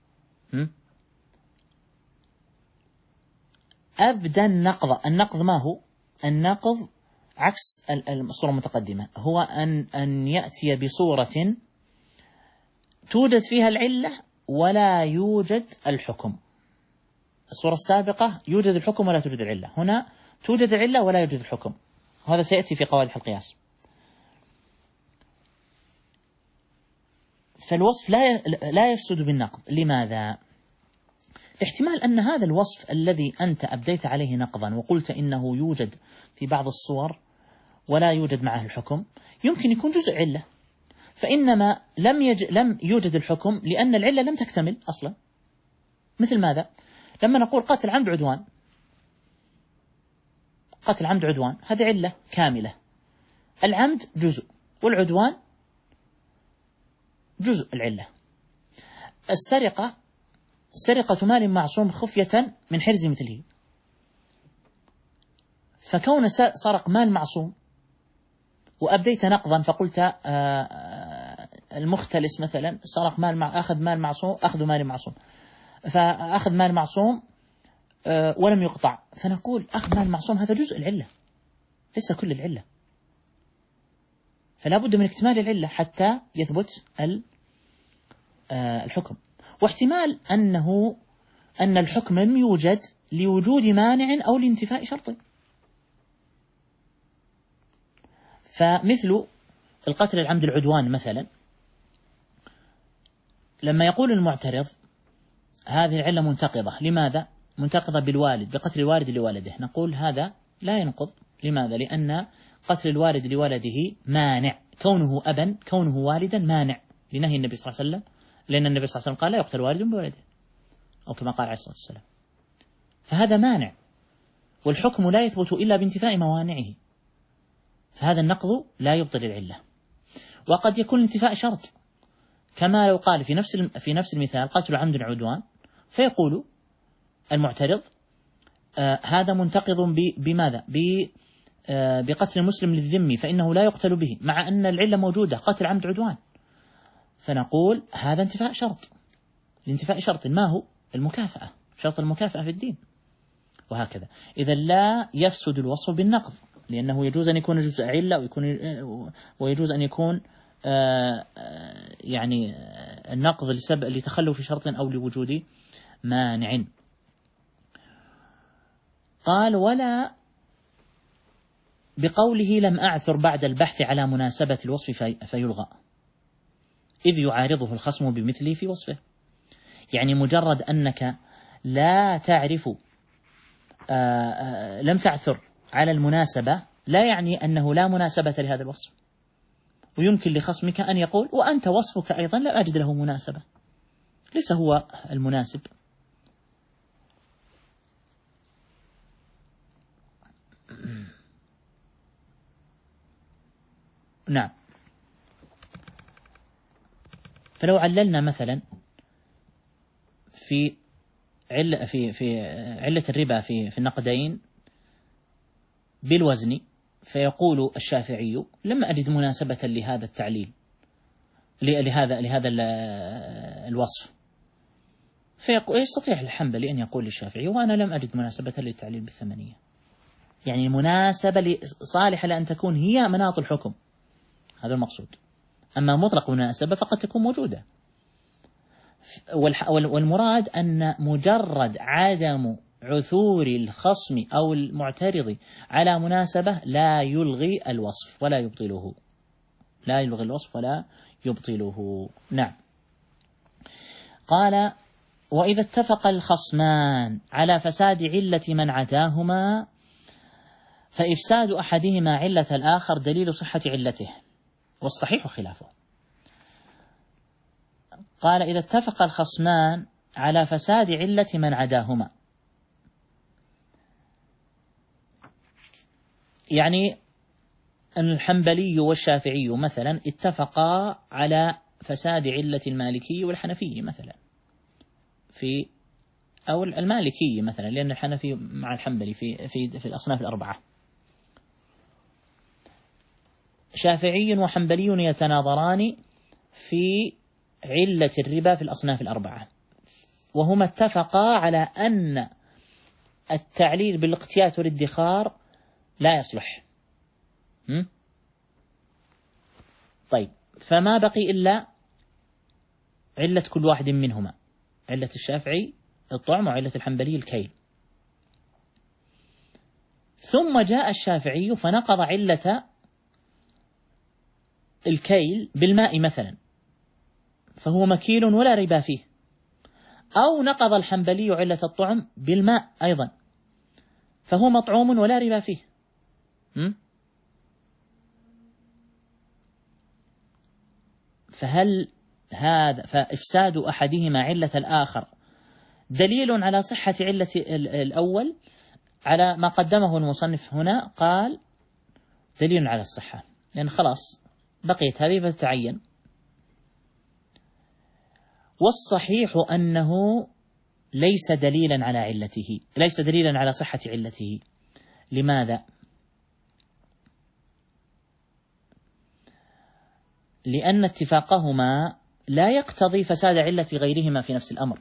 أبدى النقض ما هو؟ النقض عكس الصورة المتقدمة، هو أن يأتي بصورة توجد فيها العلة ولا يوجد الحكم. الصورة السابقة يوجد الحكم ولا توجد العلة، هنا توجد العلة ولا يوجد الحكم، وهذا سيأتي في قواعد القياس. فالوصف لا يفسد بالنقض. لماذا؟ احتمال أن هذا الوصف الذي أنت أبديت عليه نقضا وقلت إنه يوجد في بعض الصور ولا يوجد معه الحكم، يمكن يكون جزء علة، فإنما لم يوجد الحكم لأن العلة لم تكتمل أصلا. مثل ماذا؟ لما نقول قتل عمد عدوان، قتل عمد عدوان هذه علة كاملة، العمد جزء والعدوان جزء العلة. سرقة مال معصوم خفية من حرز مثله، فكون سرق مال معصوم وأبديت نقضا فقلت المختلس مثلا سرق مال أخذ مال معصوم، أخذ مال معصوم، فأخذ مال معصوم ولم يقطع، فنقول أخذ مال معصوم هذا جزء العلة ليس كل العلة، فلا بد من اكتمال العلة حتى يثبت الحكم. واحتمال أن الحكم لم يوجد لوجود مانع أو لانتفاء شرط، فمثل القتل العمد العدوان مثلا، لما يقول المعترض هذه العلة منتقضة، لماذا؟ منتقضة بالوالد، بقتل الوالد لوالده، نقول هذا لا ينقض. لماذا؟ لأن قتل الوالد لولده مانع، كونه أبا كونه والدا مانع لنهي النبي صلى الله عليه وسلم، لأن النبي صلى الله عليه وسلم قال لا يقتل والد بولده، أو كما قال عليه الصلاة والسلام، فهذا مانع، والحكم لا يثبت إلا بانتفاء موانعه، فهذا النقض لا يبطل العلة. وقد يكون انتفاء شرط، كما لو قال في نفس المثال قتل عمد عدوان، فيقول المعترض هذا منتقض بماذا؟ بقتل المسلم للذمي فإنه لا يقتل به، مع أن العلة موجودة قتل عمد عدوان، فنقول هذا انتفاء شرط. الانتفاء شرط ما هو؟ المكافأة، شرط المكافأة في الدين، وهكذا. إذا لا يفسد الوصف بالنقض، لأنه يجوز أن يكون جزء علة ويجوز أن يكون يعني النقض لتخلف شرط أو لوجود مانع. قال: ولا بقوله لم أعثر بعد البحث على مناسبة الوصف فيلغى، إذ يعارضه الخصم بمثله في وصفه. يعني مجرد أنك لا تعرف لم تعثر على المناسبة لا يعني أنه لا مناسبة لهذا الوصف، ويمكن لخصمك أن يقول وأنت وصفك أيضا لا أجد له مناسبة، ليس هو المناسب. نعم. فلو عللنا مثلا في علة الربا في النقدين بالوزن، فيقول الشافعي لما أجد مناسبة لهذا التعليل لهذا الوصف، يستطيع الحنبلي أن يقول للشافعي وأنا لم أجد مناسبة للتعليل بالثمنية، يعني مناسبة صالحة لأن تكون هي مناط الحكم، هذا المقصود. أما مطلق مناسبة فقد تكون موجودة، والمراد أن مجرد عدم عثور الخصم أو المعترض على مناسبة لا يلغي الوصف ولا يبطله، لا يلغي الوصف ولا يبطله. نعم. قال: وإذا اتفق الخصمان على فساد علة من عداهما فإفساد أحدهما علة الآخر دليل صحة علته، والصحيح خلافه. قال: إذا اتفق الخصمان على فساد علة من عداهما، يعني الحنبلي والشافعي مثلا اتفقا على فساد علة المالكي والحنفي مثلا أو المالكي مثلا، لأن الحنفي مع الحنبلي في الأصناف الأربعة. شافعي وحنبلي يتناظران في علة الربا في الأصناف الأربعة، وهما اتفقا على أن التعليل بالاقتيات والادخار لا يصلح. طيب، فما بقي إلا علة كل واحد منهما، علة الشافعي الطعم وعلة الحنبلي الكيل. ثم جاء الشافعي فنقض علة الكيل بالماء مثلا، فهو مكيل ولا ربا فيه، أو نقض الحنبلي علة الطعم بالماء أيضا، فهو مطعوم ولا ربا فيه. فإفساد أحدهما علة الآخر دليل على صحة علة الأول، على ما قدمه المصنف هنا قال دليل على الصحة، لأن خلاص بقيت هذه فتتعين. والصحيح أنه ليس دليلا على علته، ليس دليلا على صحة علته. لماذا؟ لأن اتفاقهما لا يقتضي فساد علة غيرهما في نفس الأمر،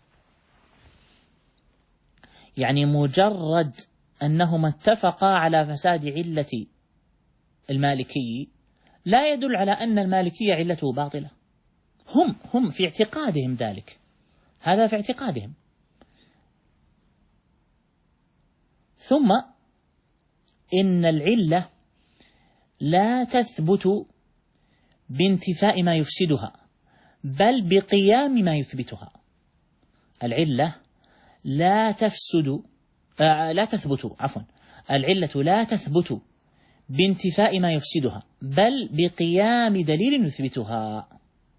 يعني مجرد أنهما اتفقا على فساد علة المالكي لا يدل على أن المالكية علته باطلة، هم في اعتقادهم ذلك، هذا في اعتقادهم. ثم إن العلة لا تثبت بانتفاء ما يفسدها، بل بقيام ما يثبتها. العلة لا تثبت العلة لا تثبت بانتفاء ما يفسدها، بل بقيام دليل يثبتها.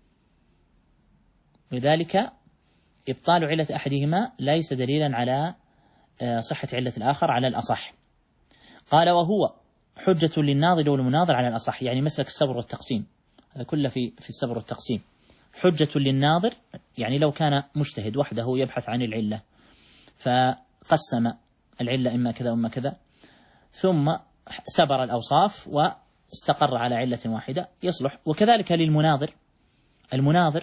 لذلك إبطال علة أحدهما ليس دليلا على صحة علة الآخر على الأصح. قال: وهو حجة للناظر والمناظر على الأصح، يعني مسلك الصبر والتقسيم، هذا كله في الصبر والتقسيم. حجة للناظر يعني لو كان مجتهد وحده يبحث عن العلة فقسم العلة إما كذا وإما كذا، ثم سبر الأوصاف واستقر على علة واحدة يصلح. وكذلك للمناظر، المناظر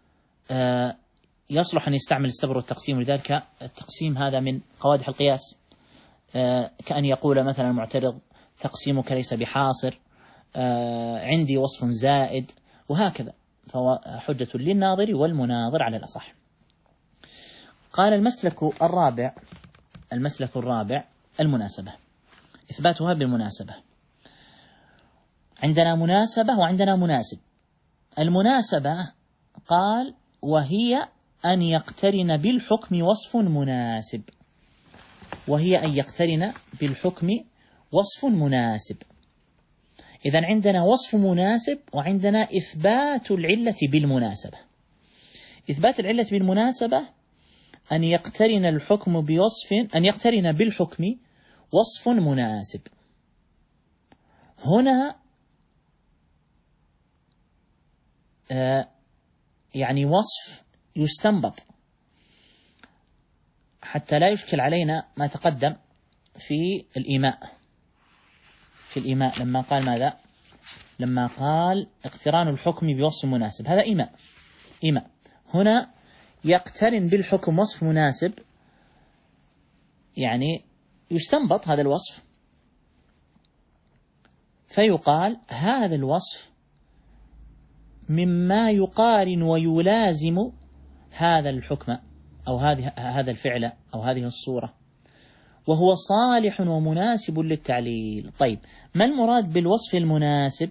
يصلح أن يستعمل السبر والتقسيم، ولذلك التقسيم هذا من قوادح القياس، كأن يقول مثلا المعترض: تقسيمك ليس بحاصر، عندي وصف زائد، وهكذا. فهو حجة للناظر والمناظر على الأصح. قال: المسلك الرابع المناسبة، إثباتها بالمناسبة. عندنا مناسبة وعندنا مناسب. المناسبة قال: وهي أن يقترن بالحكم وصف مناسب، وهي أن يقترن بالحكم وصف مناسب. إذن عندنا وصف مناسب وعندنا إثبات العلة بالمناسبة. إثبات العلة بالمناسبة أن يقترن الحكم بوصف، أن يقترن بالحكم وصف مناسب. هنا يعني وصف يستنبط، حتى لا يشكل علينا ما تقدم في الإيماء لما قال ماذا؟ لما قال اقتران الحكم بوصف مناسب، هذا إيماء. هنا يقترن بالحكم وصف مناسب، يعني يستنبط هذا الوصف، فيقال هذا الوصف مما يقارن ويلازم هذا الحكم أو هذا الفعل أو هذه الصورة، وهو صالح ومناسب للتعليل. طيب، ما المراد بالوصف المناسب؟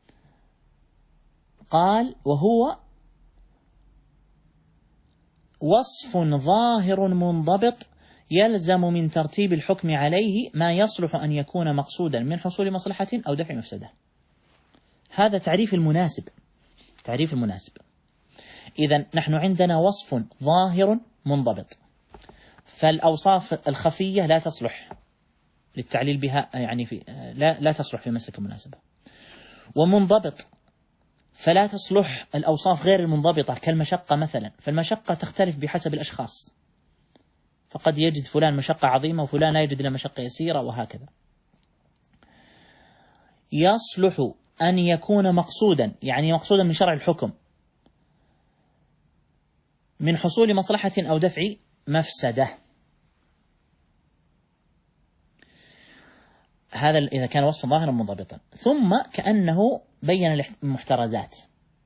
قال: وهو وصف ظاهر منضبط يلزم من ترتيب الحكم عليه ما يصلح أن يكون مقصودا من حصول مصلحة أو دفع مفسدة. هذا تعريف المناسب. تعريف المناسب. إذن نحن عندنا وصف ظاهر منضبط، فالأوصاف الخفية لا تصلح للتعليل بها، يعني لا تصلح في مسلك المناسبة. ومنضبط، فلا تصلح الأوصاف غير المنضبطة كالمشقة مثلا، فالمشقة تختلف بحسب الأشخاص، فقد يجد فلان مشقة عظيمة وفلان لا يجد إلا مشقة يسيرة وهكذا. يصلح أن يكون مقصودا، يعني مقصودا من شرع الحكم، من حصول مصلحة أو دفع مفسدة. هذا إذا كان وصفا ظاهرا منضبطا. ثم كأنه بين المحترزات.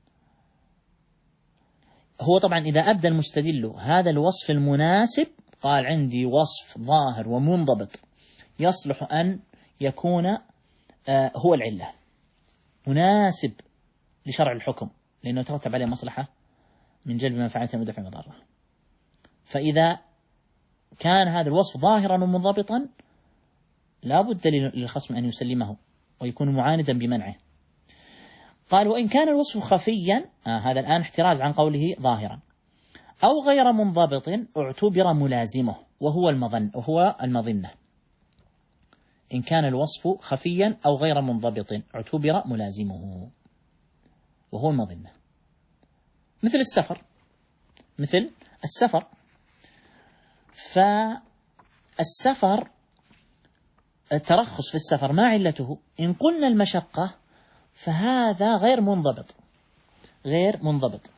هو طبعا إذا أبدى المستدل هذا الوصف المناسب، قال عندي وصف ظاهر ومنضبط يصلح أن يكون هو العلة، مناسب لشرع الحكم، لأنه يترتب عليه مصلحة من جلب منفعة ودفع مضرة. فإذا كان هذا الوصف ظاهرا ومنضبطا لا بد للخصم أن يسلمه ويكون معاندا بمنعه. قال: وإن كان الوصف خفيا، هذا الآن احتراز عن قوله ظاهرا، أو غير منضبط اعتبر ملازمه وهو المظنة. إن كان الوصف خفيا أو غير منضبط اعتبر ملازمه وهو المظنة. مثل السفر. فالسفر، الترخص في السفر ما علته؟ إن قلنا المشقة فهذا غير منضبط،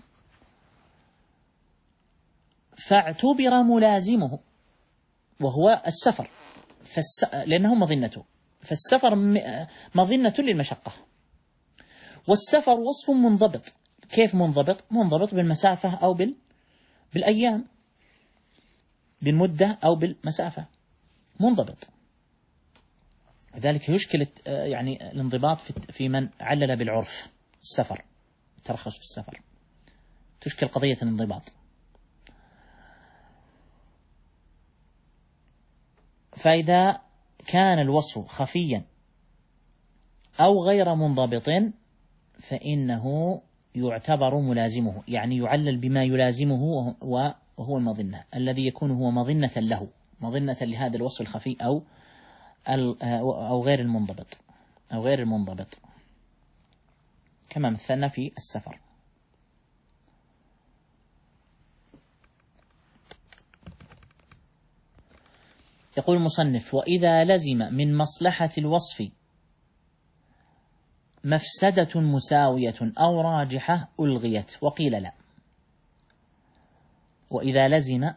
فاعتبر ملازمه وهو السفر، لأنه مظنته، فالسفر مظنة للمشقة. والسفر وصف منضبط. كيف منضبط؟ منضبط بالمسافة أو بالأيام، بالمدة أو بالمسافة، منضبط. لذلك يشكل يعني الانضباط في من علل بالعرف السفر، الترخص في السفر، تشكل قضية الانضباط. فإذا كان الوصف خفيا أو غير منضبط فإنه يعتبر ملازمه، يعني يعلل بما يلازمه، وهو المظنة الذي يكون هو مظنة له، مظنة لهذا الوصف الخفي أو غير المنضبط كما مثلنا في السفر. يقول المصنف: وإذا لزم من مصلحة الوصف مفسدة مساوية أو راجحة ألغيت وقيل لا. وإذا لزم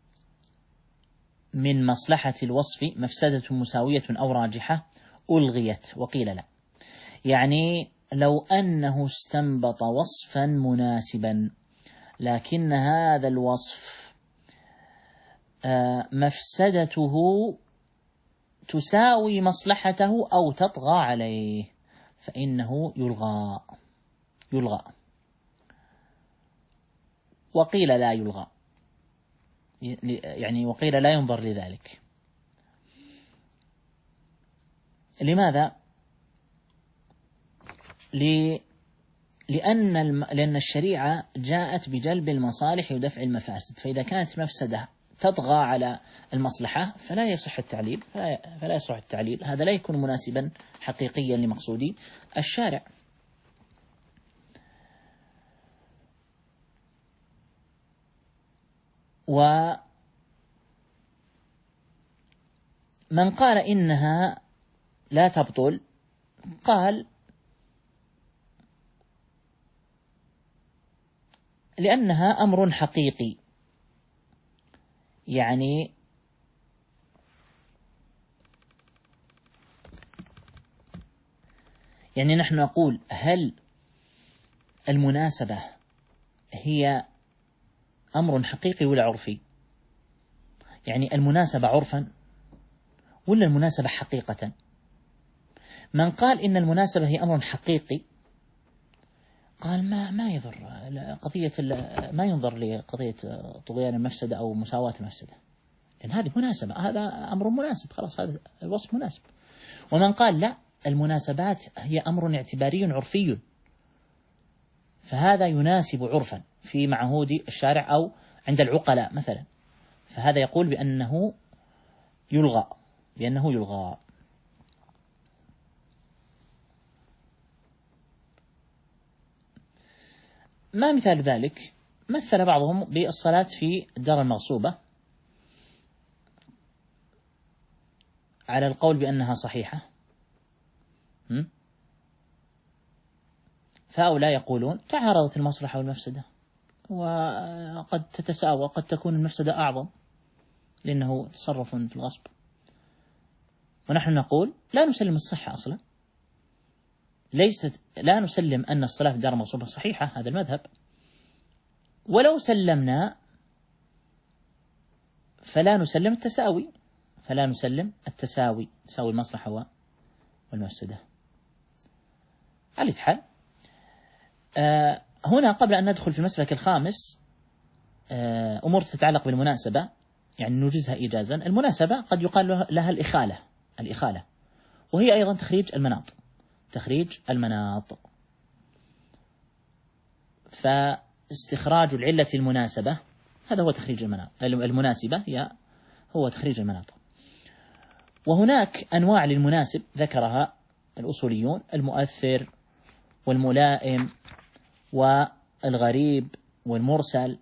من مصلحة الوصف مفسدة مساوية أو راجحة ألغيت وقيل لا. يعني لو أنه استنبط وصفا مناسبا لكن هذا الوصف مفسدته تساوي مصلحته أو تطغى عليه فإنه يلغى. وقيل لا يلغى، يعني وقيل لا ينظر لذلك. لماذا؟ لأن الشريعة جاءت بجلب المصالح ودفع المفاسد، فإذا كانت مفسدة تطغى على المصلحة فلا يصح التعليل، هذا لا يكون مناسبا حقيقيا لمقصود الشارع. ومن قال إنها لا تبطل قال لأنها أمر حقيقي، يعني نحن نقول هل المناسبة هي أمر حقيقي ولا عرفي؟ يعني المناسبة عرفا ولا المناسبة حقيقة؟ من قال إن المناسبة هي أمر حقيقي قال ما يضر قضية، ما ينظر لقضية طغيان المفسدة أو مساواة المفسدة، لأن هذه مناسبة، هذا أمر مناسب، خلاص هذا الوصف مناسب. ومن قال لا، المناسبات هي أمر اعتباري عرفي، فهذا يناسب عرفا في معهود الشارع أو عند العقلاء مثلا، فهذا يقول بأنه يلغى. ما مثال ذلك؟ مثل بعضهم بالصلاة في الدار المغصوبة على القول بأنها صحيحة، فهؤلاء يقولون تعارضت المصلحة والمفسدة وقد تتساوى، قد تكون المفسدة أعظم لأنه تصرف في الغصب، ونحن نقول لا نسلم الصحة أصلا، لا نسلم أن الصلاة في الدار المغصوبة صحيحة، هذا المذهب، ولو سلمنا فلا نسلم التساوي، تساوي المصلحة والمفسدة. على الحال هنا قبل أن ندخل في المسلك الخامس أمور تتعلق بالمناسبة، يعني نجزها إيجازا. المناسبة قد يقال لها الإخالة، وهي أيضا تخريج المناط. فاستخراج العلة المناسبة هذا هو تخريج المناسبة، هو تخريج المناط. وهناك أنواع للمناسب ذكرها الأصوليون: المؤثر والملائم والغريب والمرسل،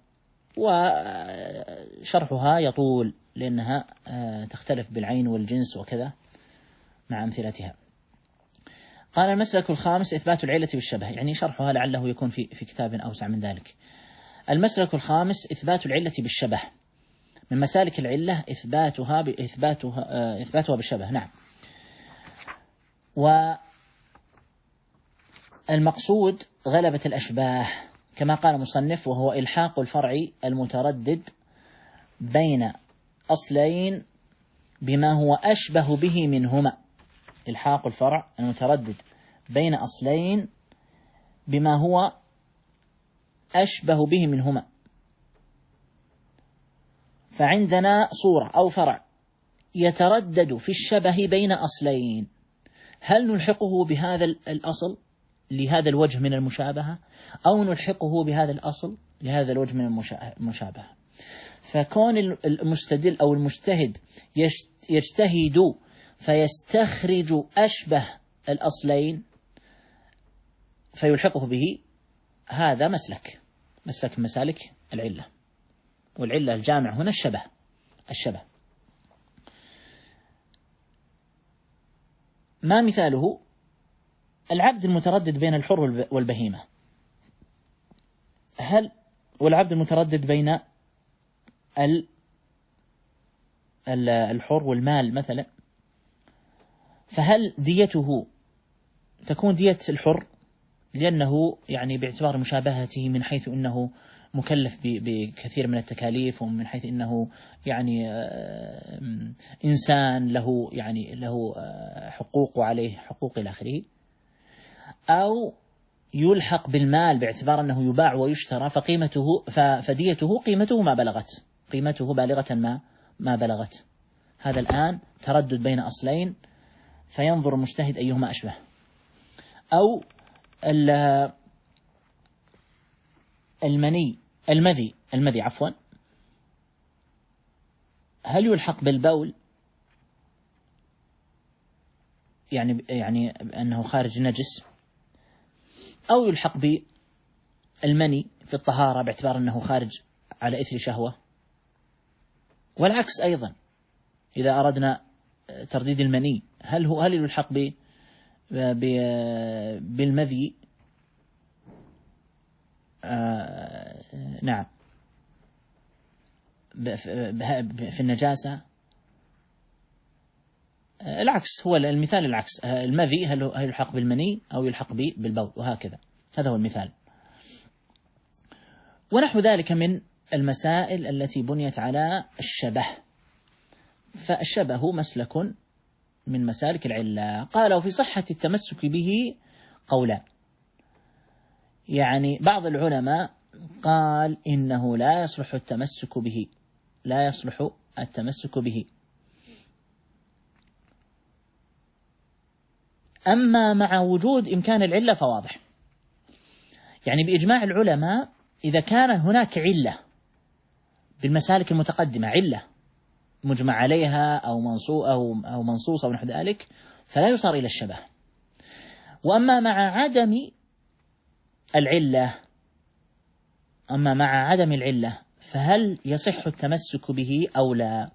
وشرحها يطول لأنها تختلف بالعين والجنس وكذا مع أمثلتها. قال المسلك الخامس إثبات العلة بالشبه، يعني شرحها لعله يكون في كتاب أوسع من ذلك. المسلك الخامس إثبات العلة بالشبه، من مسالك العلة إثباتها بالشبه. نعم. والمقصود غلبة الأشباه كما قال المصنف، وهو إلحاق الفرع المتردد بين أصلين بما هو أشبه به منهما. إلحاق الفرع المتردد بين أصلين بما هو أشبه به منهما. فعندنا صورة أو فرع يتردد في الشبه بين أصلين، هل نلحقه بهذا الأصل لهذا الوجه من المشابهة، أو نلحقه بهذا الأصل لهذا الوجه من المشابهة؟ فكون المستدل أو المجتهد يجتهد فيستخرج أشبه الأصلين فيلحقه به، هذا مسلك من مسالك العلة. والعلة الجامع هنا الشبه. ما مثاله؟ العبد المتردد بين الحر والبهيمة، والعبد المتردد بين الحر والمال مثلا، فهل ديته تكون دية الحر لأنه يعني باعتبار مشابهته من حيث أنه مكلف بكثير من التكاليف، ومن حيث أنه يعني إنسان له حقوق وعليه حقوق إلى آخره، أو يلحق بالمال باعتبار أنه يباع ويشترى فديته قيمته بالغة ما بلغت. هذا الآن تردد بين أصلين، فينظر المجتهد أيهما أشبه. أو المذي عفوا، هل يلحق بالبول يعني أنه خارج نجس، أو يلحق بالمني في الطهارة باعتبار أنه خارج على إثر شهوة؟ والعكس أيضا، إذا أردنا ترديد المني هل يلحق بالمذي نعم في النجاسة؟ العكس، هو المثال العكس، المذي هل يلحق بالمني أو يلحق بالبول، وهكذا. هذا هو المثال. ونحو ذلك من المسائل التي بنيت على الشبه، فالشبه مسلك من مسالك العلة. قال وفي صحة التمسك به قولان، يعني بعض العلماء قال إنه لا يصلح التمسك به، لا يصلح التمسك به. أما مع وجود إمكان العلة فواضح، يعني بإجماع العلماء إذا كان هناك علة بالمسالك المتقدمة، علة مجمع عليها أو منصوص أو نحو ذلك، فلا يصار إلى الشبه. وأما مع عدم العلة فهل يصح التمسك به أو لا؟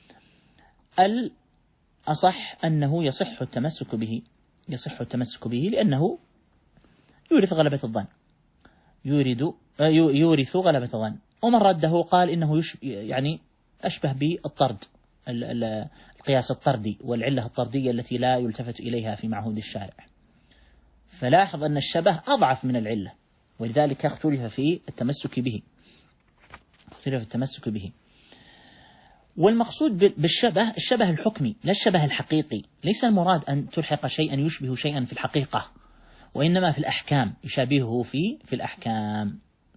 الأصح أنه يصح التمسك به لأنه يورث غلبة الظن، يورث غلبة الظن. ومن رده قال إنه يعني أشبه بالطرد، القياس الطردي والعلة الطردية التي لا يلتفت إليها في معهود الشارع. فلاحظ أن الشبه أضعف من العلة، ولذلك اختلف في التمسك به. والمقصود بالشبه الشبه الحكمي لا الشبه الحقيقي. ليس المراد أن تلحق شيئا يشبه شيئا في الحقيقة، وإنما في الأحكام، يشابهه في الأحكام.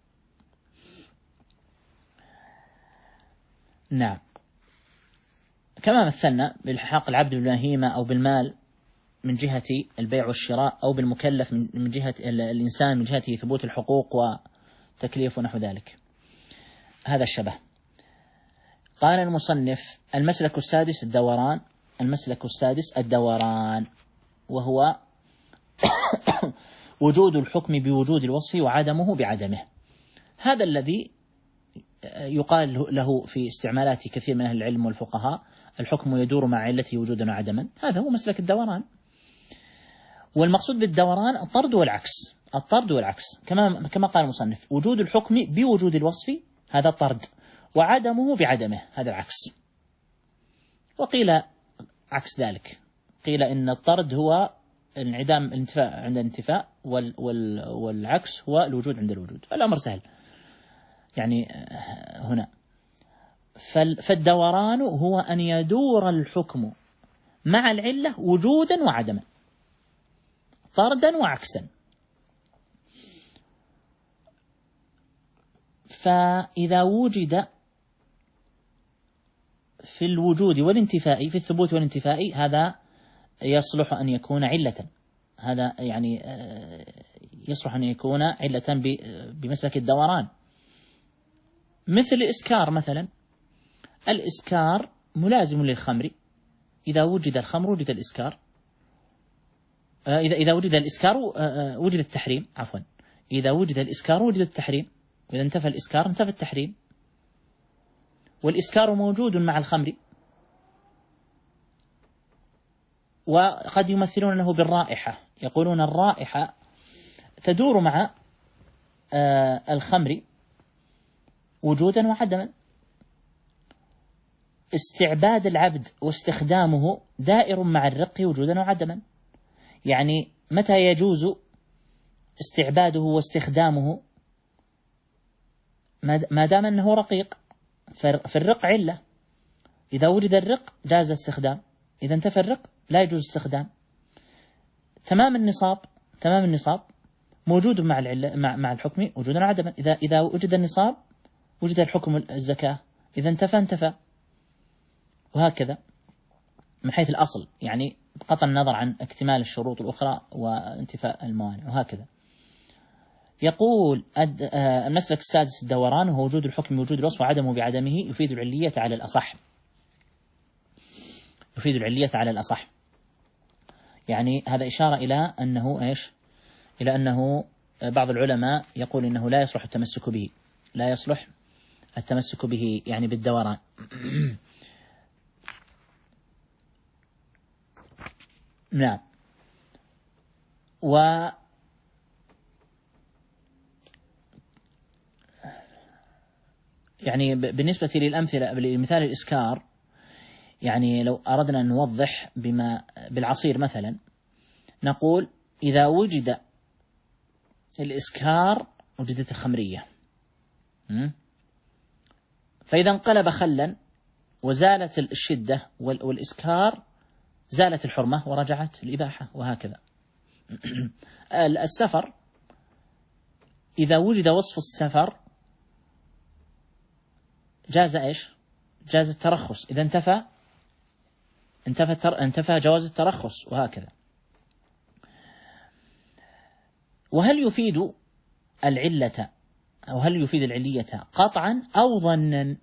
نعم، كما مثلنا بالحاق العبد بالبهيمة أو بالمال من جهة البيع والشراء، أو بالمكلف من جهة الإنسان من جهة ثبوت الحقوق وتكليف ونحو ذلك. هذا الشبه. قال المصنف المسلك السادس الدوران، وهو وجود الحكم بوجود الوصف وعدمه بعدمه. هذا الذي يقال له في استعمالات كثير من أهل العلم والفقهاء الحكم يدور مع علته وجودا وعدما. هذا هو مسلك الدوران. والمقصود بالدوران الطرد والعكس، كما قال المصنف وجود الحكم بوجود الوصف هذا طرد، وعدمه بعدمه هذا العكس. وقيل عكس ذلك، قيل إن الطرد هو انعدام الانتفاء عند الانتفاء، والعكس هو الوجود عند الوجود. الأمر سهل يعني هنا. فالدوران هو أن يدور الحكم مع العلة وجودا وعدما، طردا وعكسا. فإذا وجد في الوجود والانتفاء، في الثبوت والانتفاء، هذا يصلح أن يكون علة، هذا يعني يصلح أن يكون علة بمسلك الدوران. مثل الإسكار مثلا، الإسكار ملازم للخمر، إذا وجد الخمر وجد الإسكار، إذا وجد الإسكار وجد التحريم، عفوا، إذا وجد الإسكار وجد التحريم، وإذا انتفى الإسكار انتفى التحريم. والإسكار موجود مع الخمر، وقد يمثلونه بالرائحة، يقولون الرائحة تدور مع الخمر وجودا وعدما. استعباد العبد واستخدامه دائر مع الرق وجودا وعدما، يعني متى يجوز استعباده واستخدامه؟ ما دام أنه رقيق، فالرق علة، إذا وجد الرق جاز الاستخدام، إذا انتفى الرق لا يجوز الاستخدام. تمام النصاب موجود مع العلة مع الحكم وجودا وعدما، إذا وجد النصاب وجد الحكم الزكاة، إذا انتفى، وهكذا من حيث الأصل، يعني بقطع النظر عن اكتمال الشروط الأخرى وانتفاء الموانع، وهكذا. يقول المسلك السادس الدوران هو وجود الحكم بوجود الوصف وعدمه بعدمه، يفيد العلية على الأصح. يعني هذا إشارة إلى أنه إلى أنه بعض العلماء يقول إنه لا يصلح التمسك به يعني بالدوران. نعم. يعني بالنسبة للأمثلة، لمثال الإسكار، يعني لو أردنا أن نوضح بالعصير مثلا، نقول إذا وجد الإسكار وجدت الخمرية، فإذا انقلب خلا وزالت الشدة والإسكار زالت الحرمة ورجعت الإباحة، وهكذا. السفر إذا وجد وصف السفر جاز إيش؟ جاز الترخص، إذا انتفى جواز الترخص، وهكذا. وهل يفيد العلة أو هل يفيد العلية قطعا أو ظنا؟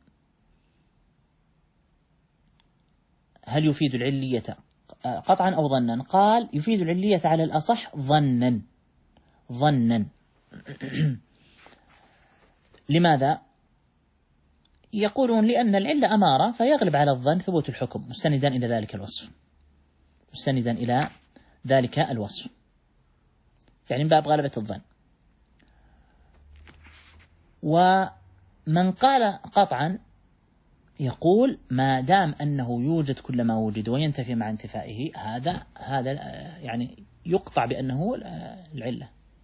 هل يفيد العلية قطعا أو ظنا؟ قال يفيد العلية على الأصح ظنا. لماذا؟ يقولون لأن العلة أمارة فيغلب على الظن ثبوت الحكم مستندا إلى ذلك الوصف، يعني من باب غلبة الظن. ومن قال قطعا يقول ما دام أنه يوجد كل ما وجد وينتفي مع انتفائه، هذا يعني يقطع بأنه العلة.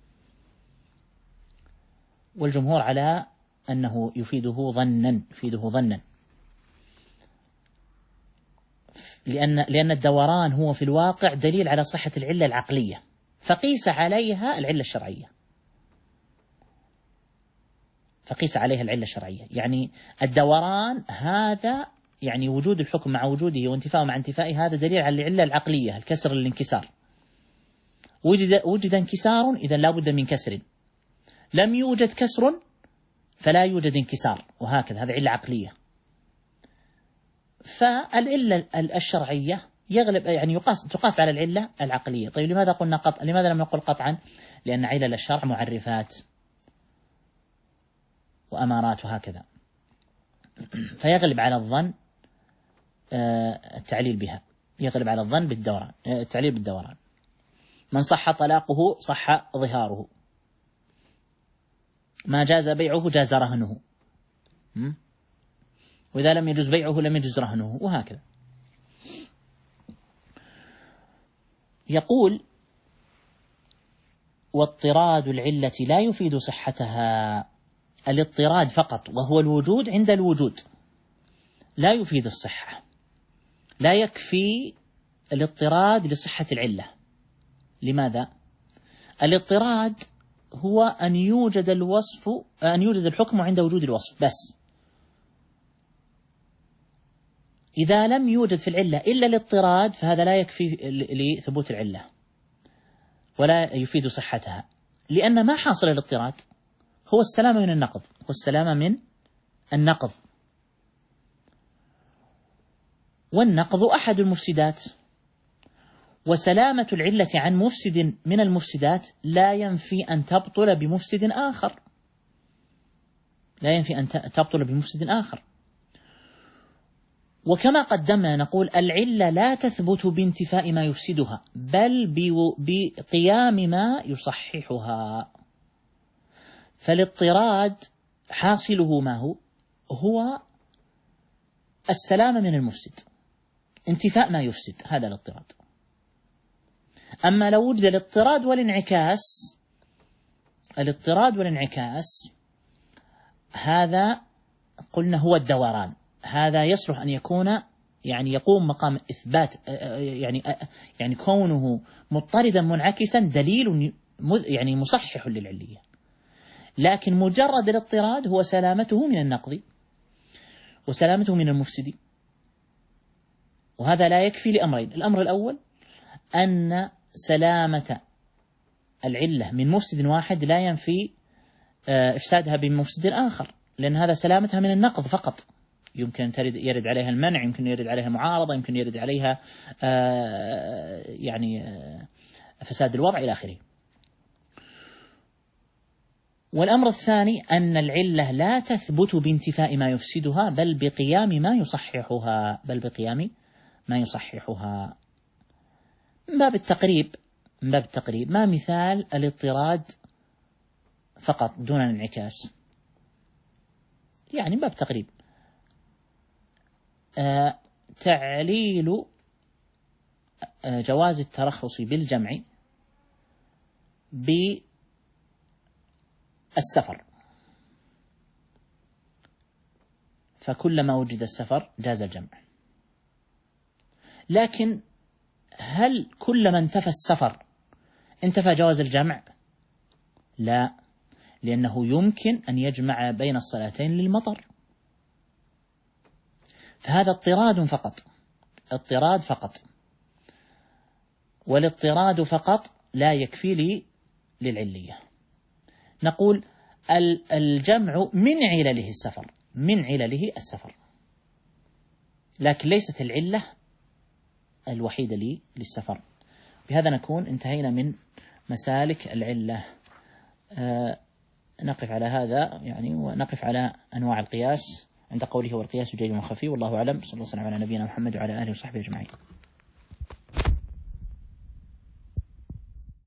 والجمهور على أنه يفيده ظنا، لأن الدوران هو في الواقع دليل على صحة العلة العقلية، فقيس عليها العلة الشرعية. يعني الدوران هذا يعني وجود الحكم مع وجوده وانتفاءه مع انتفائه، هذا دليل على العلة العقلية، الكسر الانكسار. وجد انكسار إذا لا بد من كسر، لم يوجد كسر فلا يوجد انكسار، وهكذا. هذه علة عقلية. فالعلة الشرعية يغلب يعني تقاس على العلة العقلية. طيب لماذا قلنا لماذا لم نقل قطعا؟ لأن علل الشرع معرفات وأمارات وهكذا، فيغلب على الظن التعليل بها، يغلب على الظن التعليل بالدوران. من صح طلاقه صح ظهاره، ما جاز بيعه جاز رهنه، وإذا لم يجوز بيعه لم يجوز رهنه، وهكذا. يقول واضطراد العلة لا يفيد صحتها. الاضطراد فقط وهو الوجود عند الوجود لا يفيد الصحة، لا يكفي الاضطراد لصحة العلة. لماذا؟ الاضطراد هو أن يوجد الحكم عند وجود الوصف بس. إذا لم يوجد في العلة إلا الاضطراد فهذا لا يكفي لثبوت العلة ولا يفيد صحتها، لأن ما حاصل الاضطراد هو السلامة من النقض، والنقض أحد المفسدات، وسلامة العلة عن مفسد من المفسدات لا ينفي أن تبطل بمفسد آخر. وكما قدمنا نقول العلة لا تثبت بانتفاء ما يفسدها بل بقيام ما يصححها. فالاضطراد حاصله ما هو السلامة من المفسد، انتفاء ما يفسد، هذا الاضطراد. أما لو وجد الاضطراد والانعكاس هذا قلنا هو الدوران، هذا يصلح أن يكون يعني يقوم مقام إثبات، يعني كونه مضطردا منعكسا دليل يعني مصحح للعلية. لكن مجرد الاضطراد هو سلامته من النقض وسلامته من المفسد، وهذا لا يكفي لأمرين. الأمر الأول أن سلامة العلة من مفسد واحد لا ينفي إفسادها بمفسد آخر، لأن هذا سلامتها من النقض فقط. يمكن يرد عليها المنع، يمكن يرد عليها معارضة، يمكن يرد عليها فساد الوضع إلى آخره. والأمر الثاني أن العلة لا تثبت بانتفاء ما يفسدها بل بقيام ما يصححها. من باب التقريب ما مثال الاضطراد فقط دون الانعكاس؟ يعني من باب التقريب تعليل جواز الترخص بالجمع بالسفر، فكلما وجد السفر جاز الجمع. لكن هل كلما انتفى السفر انتفى جواز الجمع؟ لا، لأنه يمكن أن يجمع بين الصلاتين للمطر، فهذا اضطراد فقط، والاضطراد فقط لا يكفي لي للعلية. نقول الجمع من علله السفر، لكن ليست العلة الوحيدة لي للسفر. بهذا نكون انتهينا من مسالك العلة. نقف على هذا ونقف على أنواع القياس عند قوله والقياس جلي وخفي، والله أعلم. صلى الله عليه وسلم على نبينا محمد وعلى آله وصحبه أجمعين.